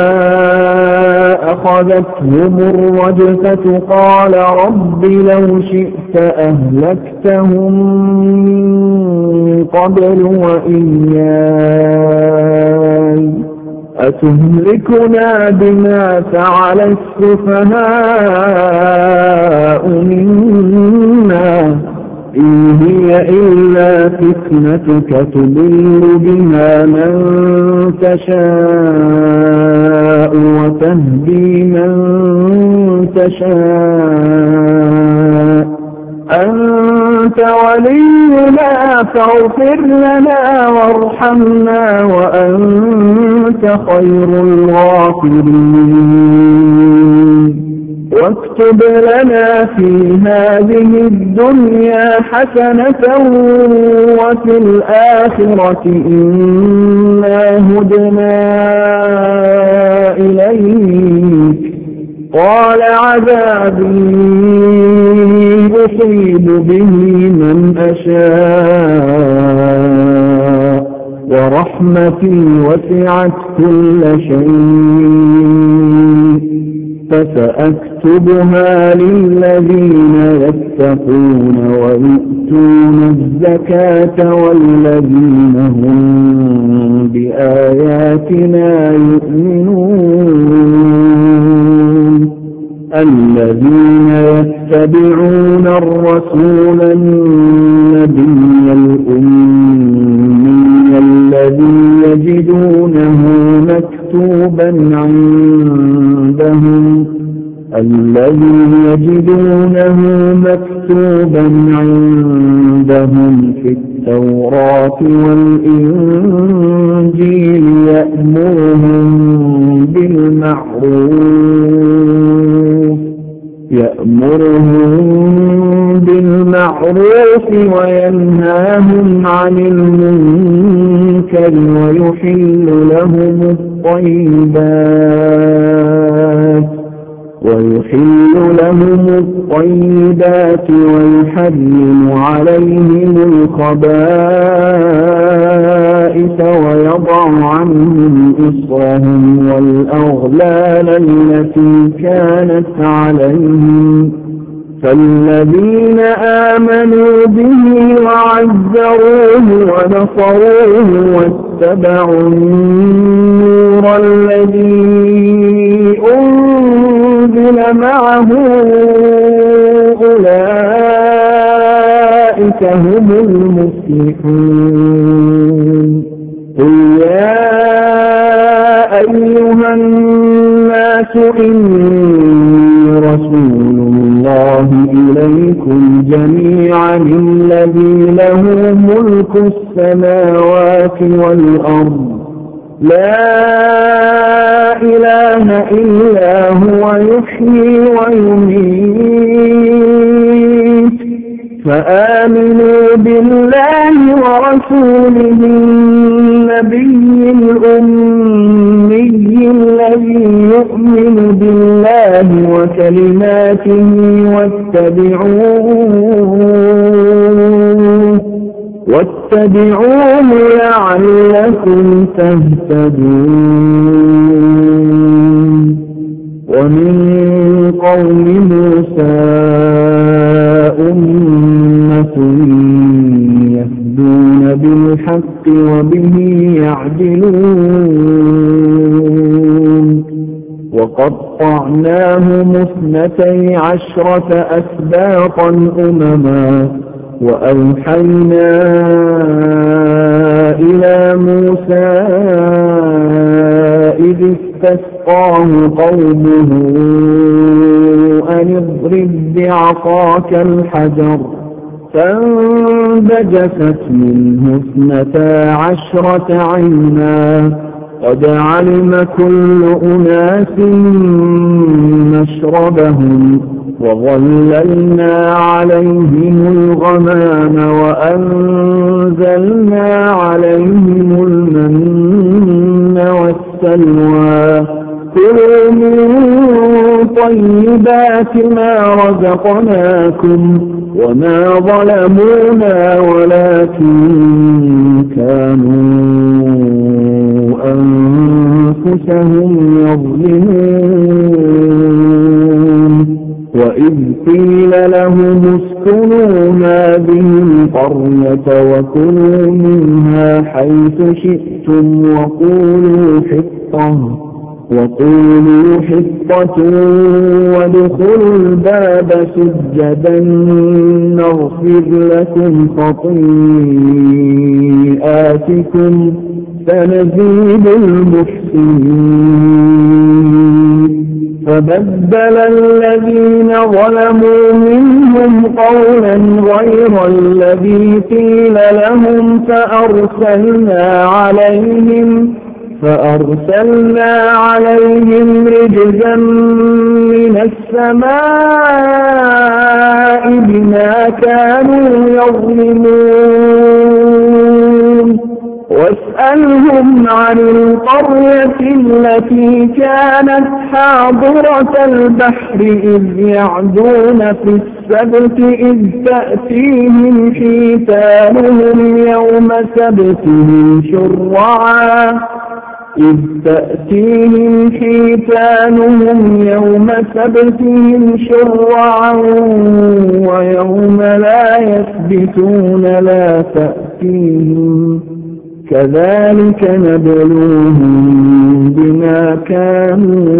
S2: أخذتهم الرجفة قال رب لو شئت أهلكتهم من قبل وإياي أتهلكنا بما فعل السفهاء منا إن هي إلا فتنتك تضل بها من تشاء وتهدي من تشاء أنت ولينا فاغفر لنا وارحمنا وأنت خير الغافرين واكتب لنا في هذه الدنيا حسنة وفي الآخرة إنا هدنا إليك قال عذابي أصيب به من أشاء ورحمتي وسعت كل شيء فسأكتبها للذين يتقون ويؤتون الزكاة والذين هم بآياتنا يؤمنون الذين يتبعون الرسول النبي الأمي الذي يجدونه مكتوبا عندهم الذي يجدونه مكتوبا عندهم في التوراة والإنجيل يأمرهم بالمعروف يأمرهم بالمعروف وينهاهم عن المنكر ويحل لهم الطيبات ويحل لهم الطيبات ويحرم عليهم الخبائث ويضع عنهم إصرهم والأغلال التي كانت عليهم فالذين آمنوا به وعزروه ونصروه واتبعوا النور الذي أنزل معه أولئك هم المفلحون قل يا أيها الناس إني رسول الله إليكم جميعا الذي له ملك السماوات والأرض لا إله إلا هو يحيي ويميت فآمنوا بالله ورسوله النبي الأمي الذي يؤمن بالله وكلماته واتبعوه واتبعوه لعلكم تهتدون ومن قوم موسى أمة يهدون بالحق وبه يعدلون وقطعناهم اثنتي عشرة أسباطا أمما وأوحينا إلى موسى إذ استسقاه قومه أن اضرب بعصاك الحجر فانبجست منه اثنتا عشرة عينا قد علم كل أناس مشربهم وظللنا عليهم الغمام وأنزلنا عليهم المن والسلوى كلوا من طيبات ما رزقناكم وما ظلمونا ولكن كانوا أنفسهم يظلمون وإذ قيل لهم اسكنوا هذه القرية وكلوا منها حيث شئتم وقولوا حطة وقولوا حطة وادخلوا الباب سجدا نغفر لكم خطيئاتكم سنزيد المحسنين فبدل الذين ظلموا منهم قولا غير الذي قيل لهم فأرسلنا عليهم فأرسلنا عليهم رجزا من السماء بما كانوا يظلمون واسألهم عن القرية التي كانت حاضرة البحر إذ يعدون في السبت إذ تأتيهم حيتانهم يوم سبتهم شرعا إذ تأتيهم حيتانهم يوم سبتهم شرعا ويوم لا يسبتون لا تأتيهم كذلك نبلوهم بما كانوا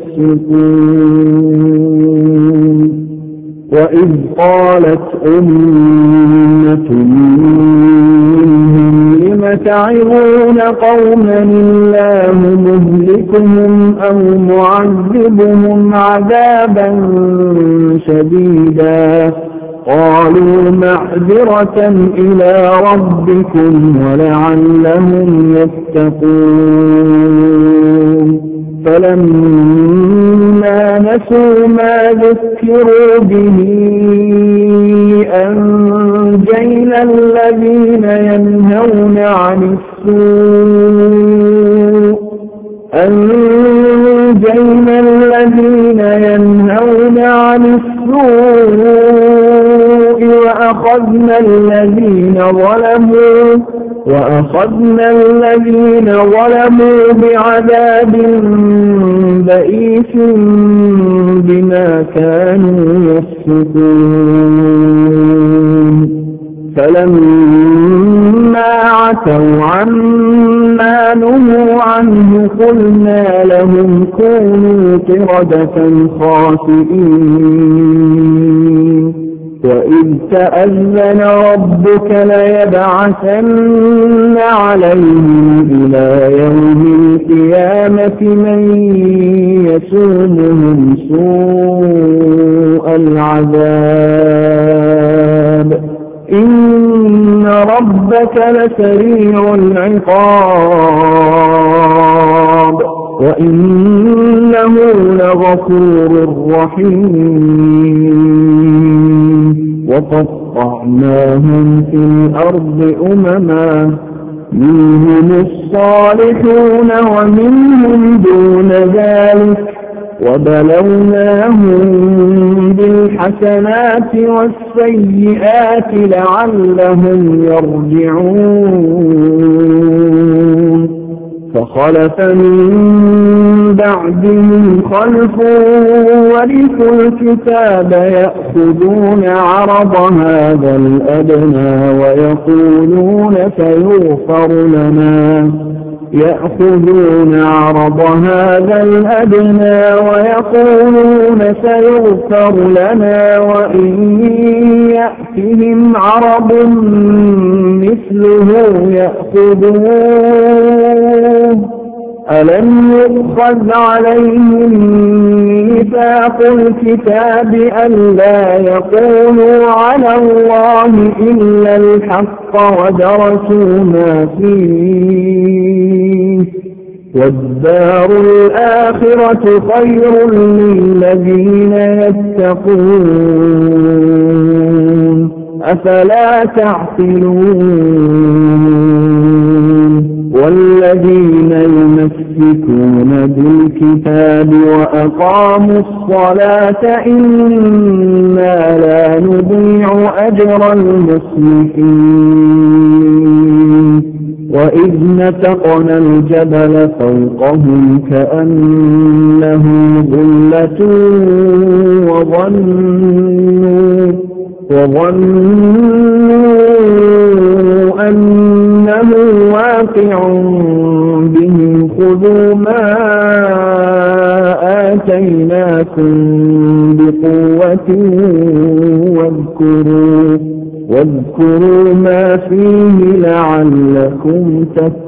S2: يفسقون وإذ قالت أمة منهم لم تعظون قوما الله مهلكهم أو معذبهم عذابا شديدا قالوا معذرة إلى ربكم ولعلهم يتقون فلما نسوا ما ذكروا به أنجينا الذين ينهون عن السوء أنجينا الذين ينهون عن السوء وأخذنا الذين ظلموا وأخذنا الذين ظلموا بعذاب بئيس بما كانوا يفسقون فلما عتوا عما نهوا عنه قلنا لهم كونوا قردة خاسئين وإذ تأذن ربك ليبعثن عليهم إلى يوم القيامة من يسومهم سوء العذاب إن ربك لسريع العقاب وإنه لغفور رحيم وقطعناهم في الأرض أمما منهم الصالحون ومنهم دون ذلك وبلوناهم بالحسنات والسيئات لعلهم يرجعون فخلف من بعدهم خلف ورثوا الكتاب يأخذون عرض هذا الأدنى ويقولون سيغفر لنا يأخذون عرض هذا الأدنى ويقولون سيغفر لنا وإن يأتهم عرض مثله يأخذوه ألم يؤخذ عليهم ميثاق الكتاب ألا يقولوا على الله إلا الحق ودرسوا ما فيه والدار الآخرة خير للذين يتقون أفلا تعقلون والذين يمسكون بالكتاب وأقاموا الصلاة إنا لا نضيع أجر المصلحين وإذ نتقنا الجبل فوقهم كأنه ظلة وظنوا وظنوا أنه واقع بهم خذوا ما آتيناكم بقوة واذكروا واذكروا ما فيه لعلكم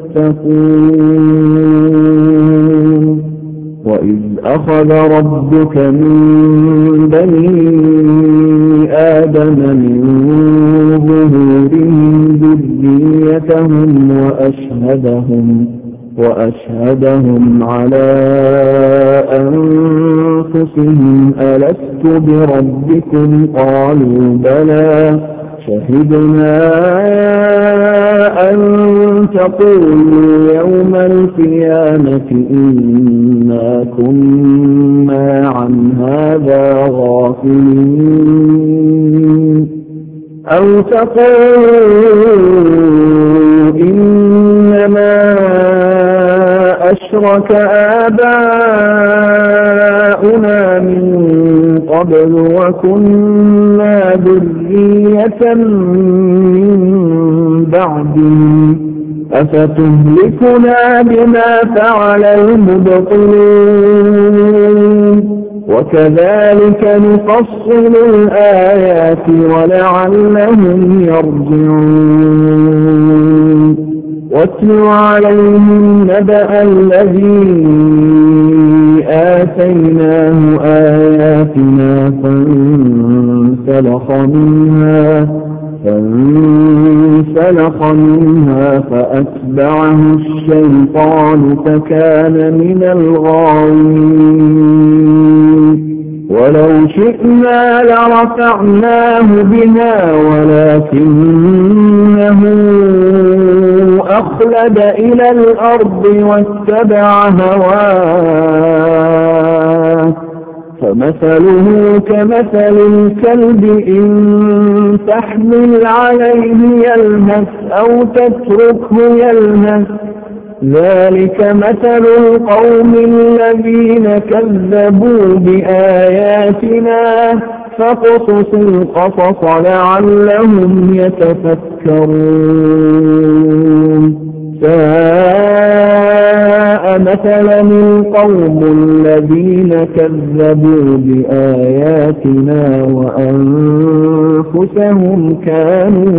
S2: تتقون وإذ أخذ ربك من بني آدم من ظهورهم ذريتهم وأشهدهم وأشهدهم على أنفسهم ألست بربكم قالوا بلى شهدنا أن تقولوا يوم القيامة إنا كنا عن هذا غافلين أو تقولوا إنما أشرك آباؤنا من قبل وكنا ذرية من بعدهم أفتهلكنا بما فعل المبطلون وكذلك نفصل الآيات ولعلهم يرجعون واتل عليهم نبأ الذي آتيناه آياتنا فانسلخ منها فانسلخ منها فأتبعه الشيطان فكان من الغاوين ولو شئنا لرفعناه بها ولكنه أخلد إلى الأرض واتبع هواه فمثله كمثل الكلب إن تحمل عليه يلهث أو تتركه يلهث ذلك مثل القوم الذين كذبوا بآياتنا فاقصص القصص لعلهم يتفكرون ساء مثلا القوم الذين كذبوا بآياتنا وأنفسهم كانوا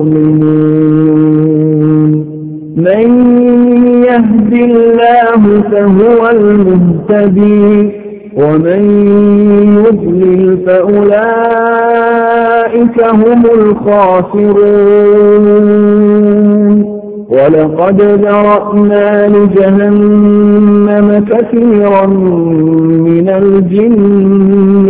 S2: يظلمون من يهد الله فهو المهتدي ومن يضلل فأولئك هم الخاسرون ولقد ذرأنا لجهنم كثيرا من الجن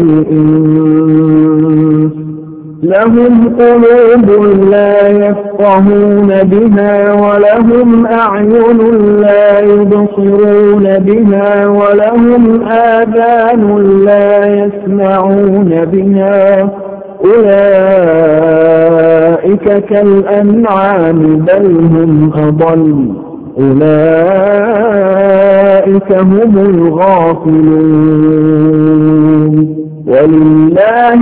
S2: والإنس لهم قلوب لا يفقهون بها ولهم أعين لا يبصرون بها ولهم آذان لا يسمعون بها أولئك كالأنعام بل هم أضل أولئك أولئك هم الغافلون ولله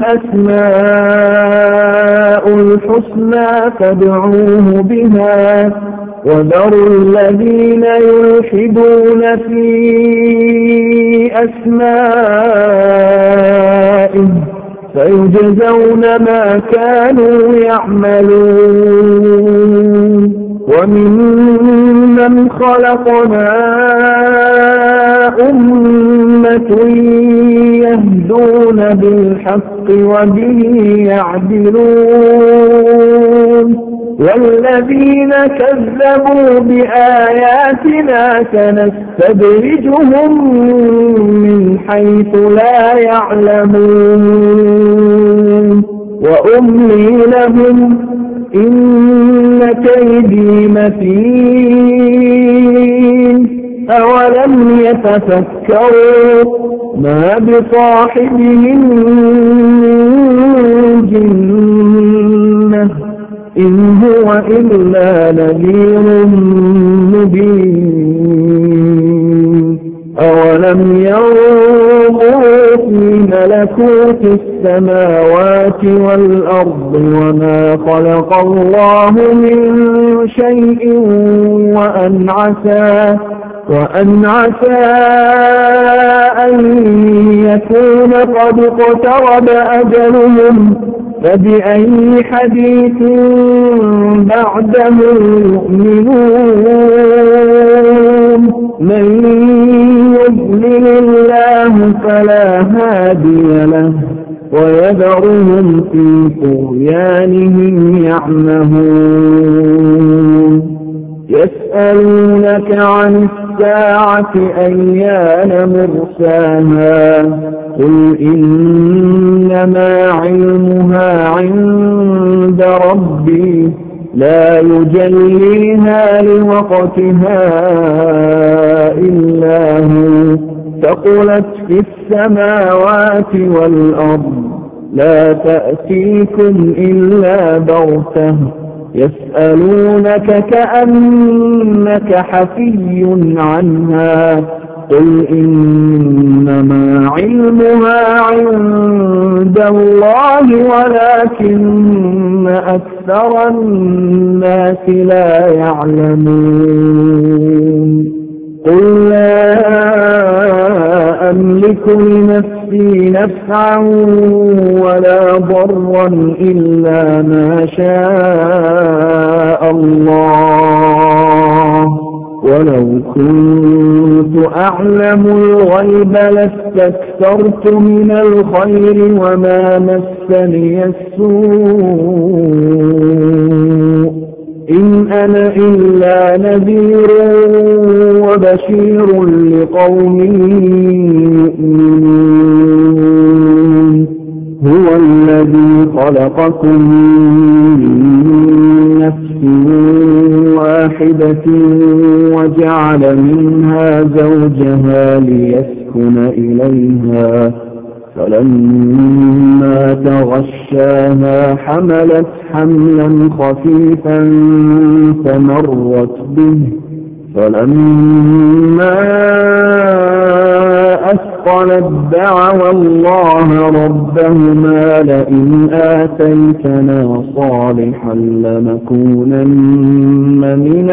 S2: الأسماء الحسنى فادعوه بها وذروا الذين يلحدون في أسمائه فيجزون ما كانوا يعملون وممن خلقنا أمة يهدون بالحق وبه يعدلون والذين كذبوا بآياتنا سنستدرجهم من حيث لا يعلمون وأملي لهم إن كيدي متين أولم يتفكروا ما بصاحبهم من جنة إن هو إلا نذير مبين أولم ينظروا في ملكوت السماوات والأرض وما خلق الله من شيء وأن عسى وأن عسى أن يكون قد اقترب أجلهم فبأي حديث بعده يؤمنون من يضلل الله فلا هادي له ويذرهم في طغيانهم يعمهون يسألونك عن الساعة أيان مرساها قل إنما علمها عند ربي لا يجليها لوقتها إلا هو ثقلت في السماوات والأرض لا تأتيكم إلا بغتة يسألونك كأنك حفي عنها قل إنما علمها عند الله ولكن أكثر الناس لا يعلمون قل لا أملك لنفسي نفعا ولا ضرا إلا ما شاء الله ولو كنت أعلم الغيب لاستكثرت من الخير وما مسني السوء إن أنا إلا نذير وبشير لقوم يؤمنون هو الذي خلقكم من نفس واحدة وجعل منها زوجها ليسكن إليها فلما تغشاها حملت حملا خفيفا فمرت به فلما أثقلت دعوا الله ربهما لئن آتيتنا صالحا لنكونن من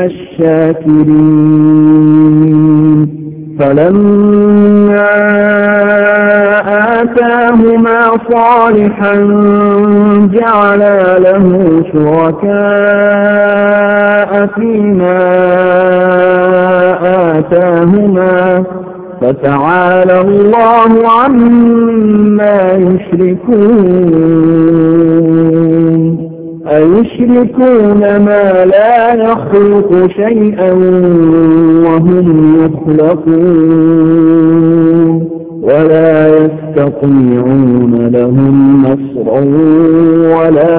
S2: الشاكرين فلما آتاهما صالحا جعلا له شركاء فيما آتاهما فتعالى الله عما يشركون أيشركون ما لا يخلق شيئا وهم يخلقون ولا يستطيعون لهم نصرا ولا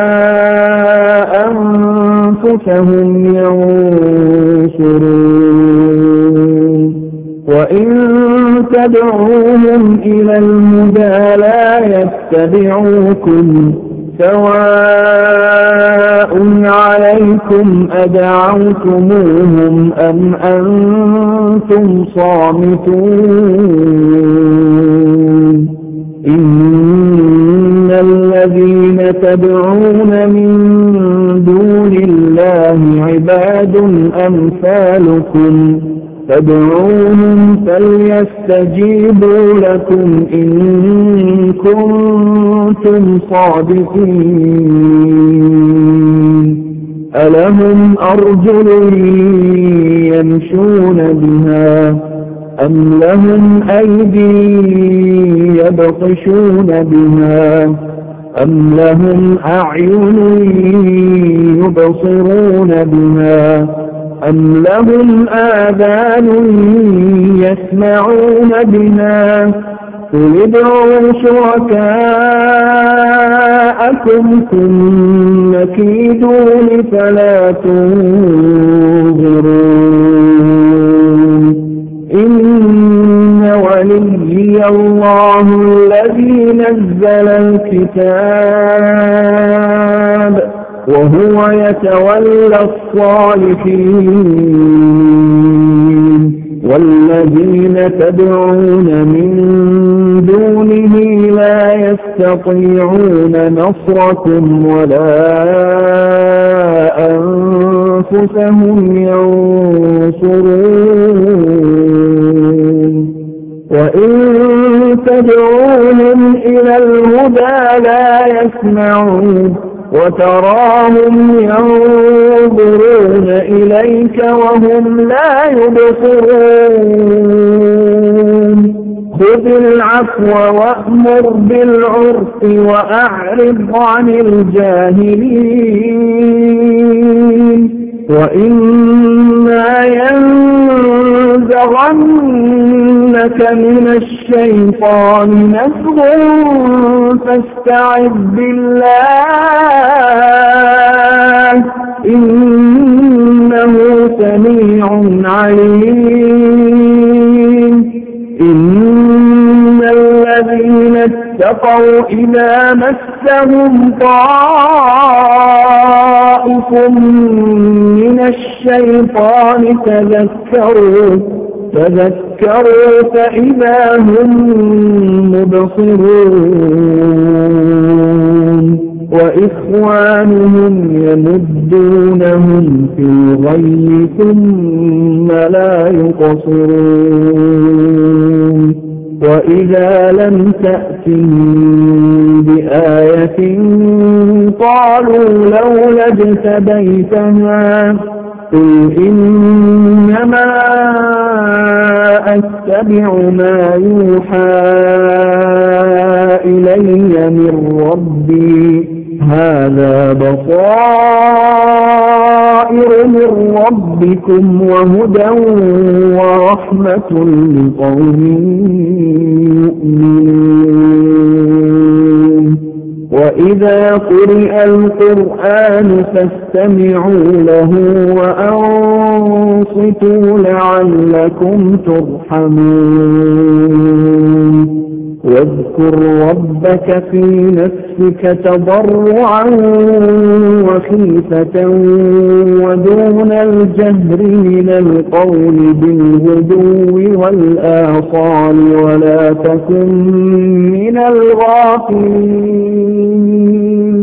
S2: أنفسهم ينصرون وإن تدعوهم إلى الهدى لا يتبعوكم سواء عليكم أدعوتموهم أم أنتم صامتون إن الذين تدعون من دون الله عباد أمثالكم فادعوهم فليستجيبوا لكم إن كنتم صادقين ألهم أرجل يمشون بها أم لهم أيدي يبطشون بها أم لهم أعين يبصرون بها أم لهم آذان يسمعون بها قل ادعوا شركاءكم ثم كيدون فلا تنظرون إن وليي الله الذي نزل الكتاب وهو يتولى الصالحين والذين تدعون من دونه لا يستطيعون نصركم ولا أنفسهم ينصرون وإن تدعوهم إلى الهدى لا يسمعون وتراهم ينظرون إليك وهم لا يبصرون خذ العفو وأمر بالعرف وأعرض عن الجاهلين وإما ينزغنك من الشيطان نزغ فاستعذ بالله إنه سميع عليم إن الذين اتقوا إذا مسهم طائف من الشيطان تذكروا تذكروا فإذا هم مبصرون وإخوانهم يمدونهم في الغي ثم لا يقصرون وإذا لم تأتهم بآية قالوا لولا اجتبيتها قل إنما أتبع ما يوحى إلي من ربي هذا بصائر من ربكم وهدى ورحمة لقوم يؤمنون وإذا قرئ القرآن فاستمعوا له وأنصتوا لعلكم ترحمون واذكر ربك في نفسك تضرعا وخيفة ودون الجهر من القول بالغدو والآصال ولا تكن من الغافلين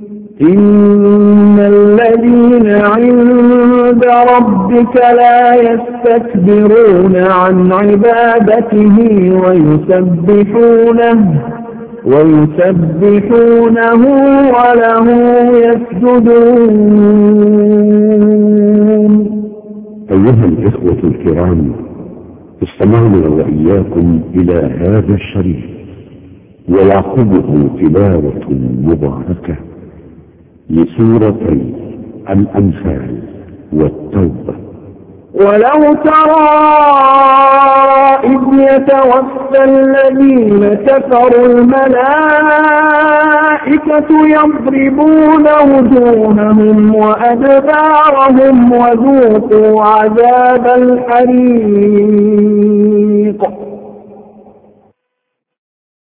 S2: إن الذين عند ربك لا يستكبرون عن عبادته ويسبحونه ويسبحونه وله يسجدون.
S1: أيها الإخوة الكرام، استمعنا وإياكم إلى هذا الشريف ويعقبه تلاوة مباركة لسورتي الأنفال والتوبة.
S2: ولو ترى إذ يتوفى الذين كفروا الملائكة يضربون وجوههم وأدبارهم وذوقوا عذاب الحريق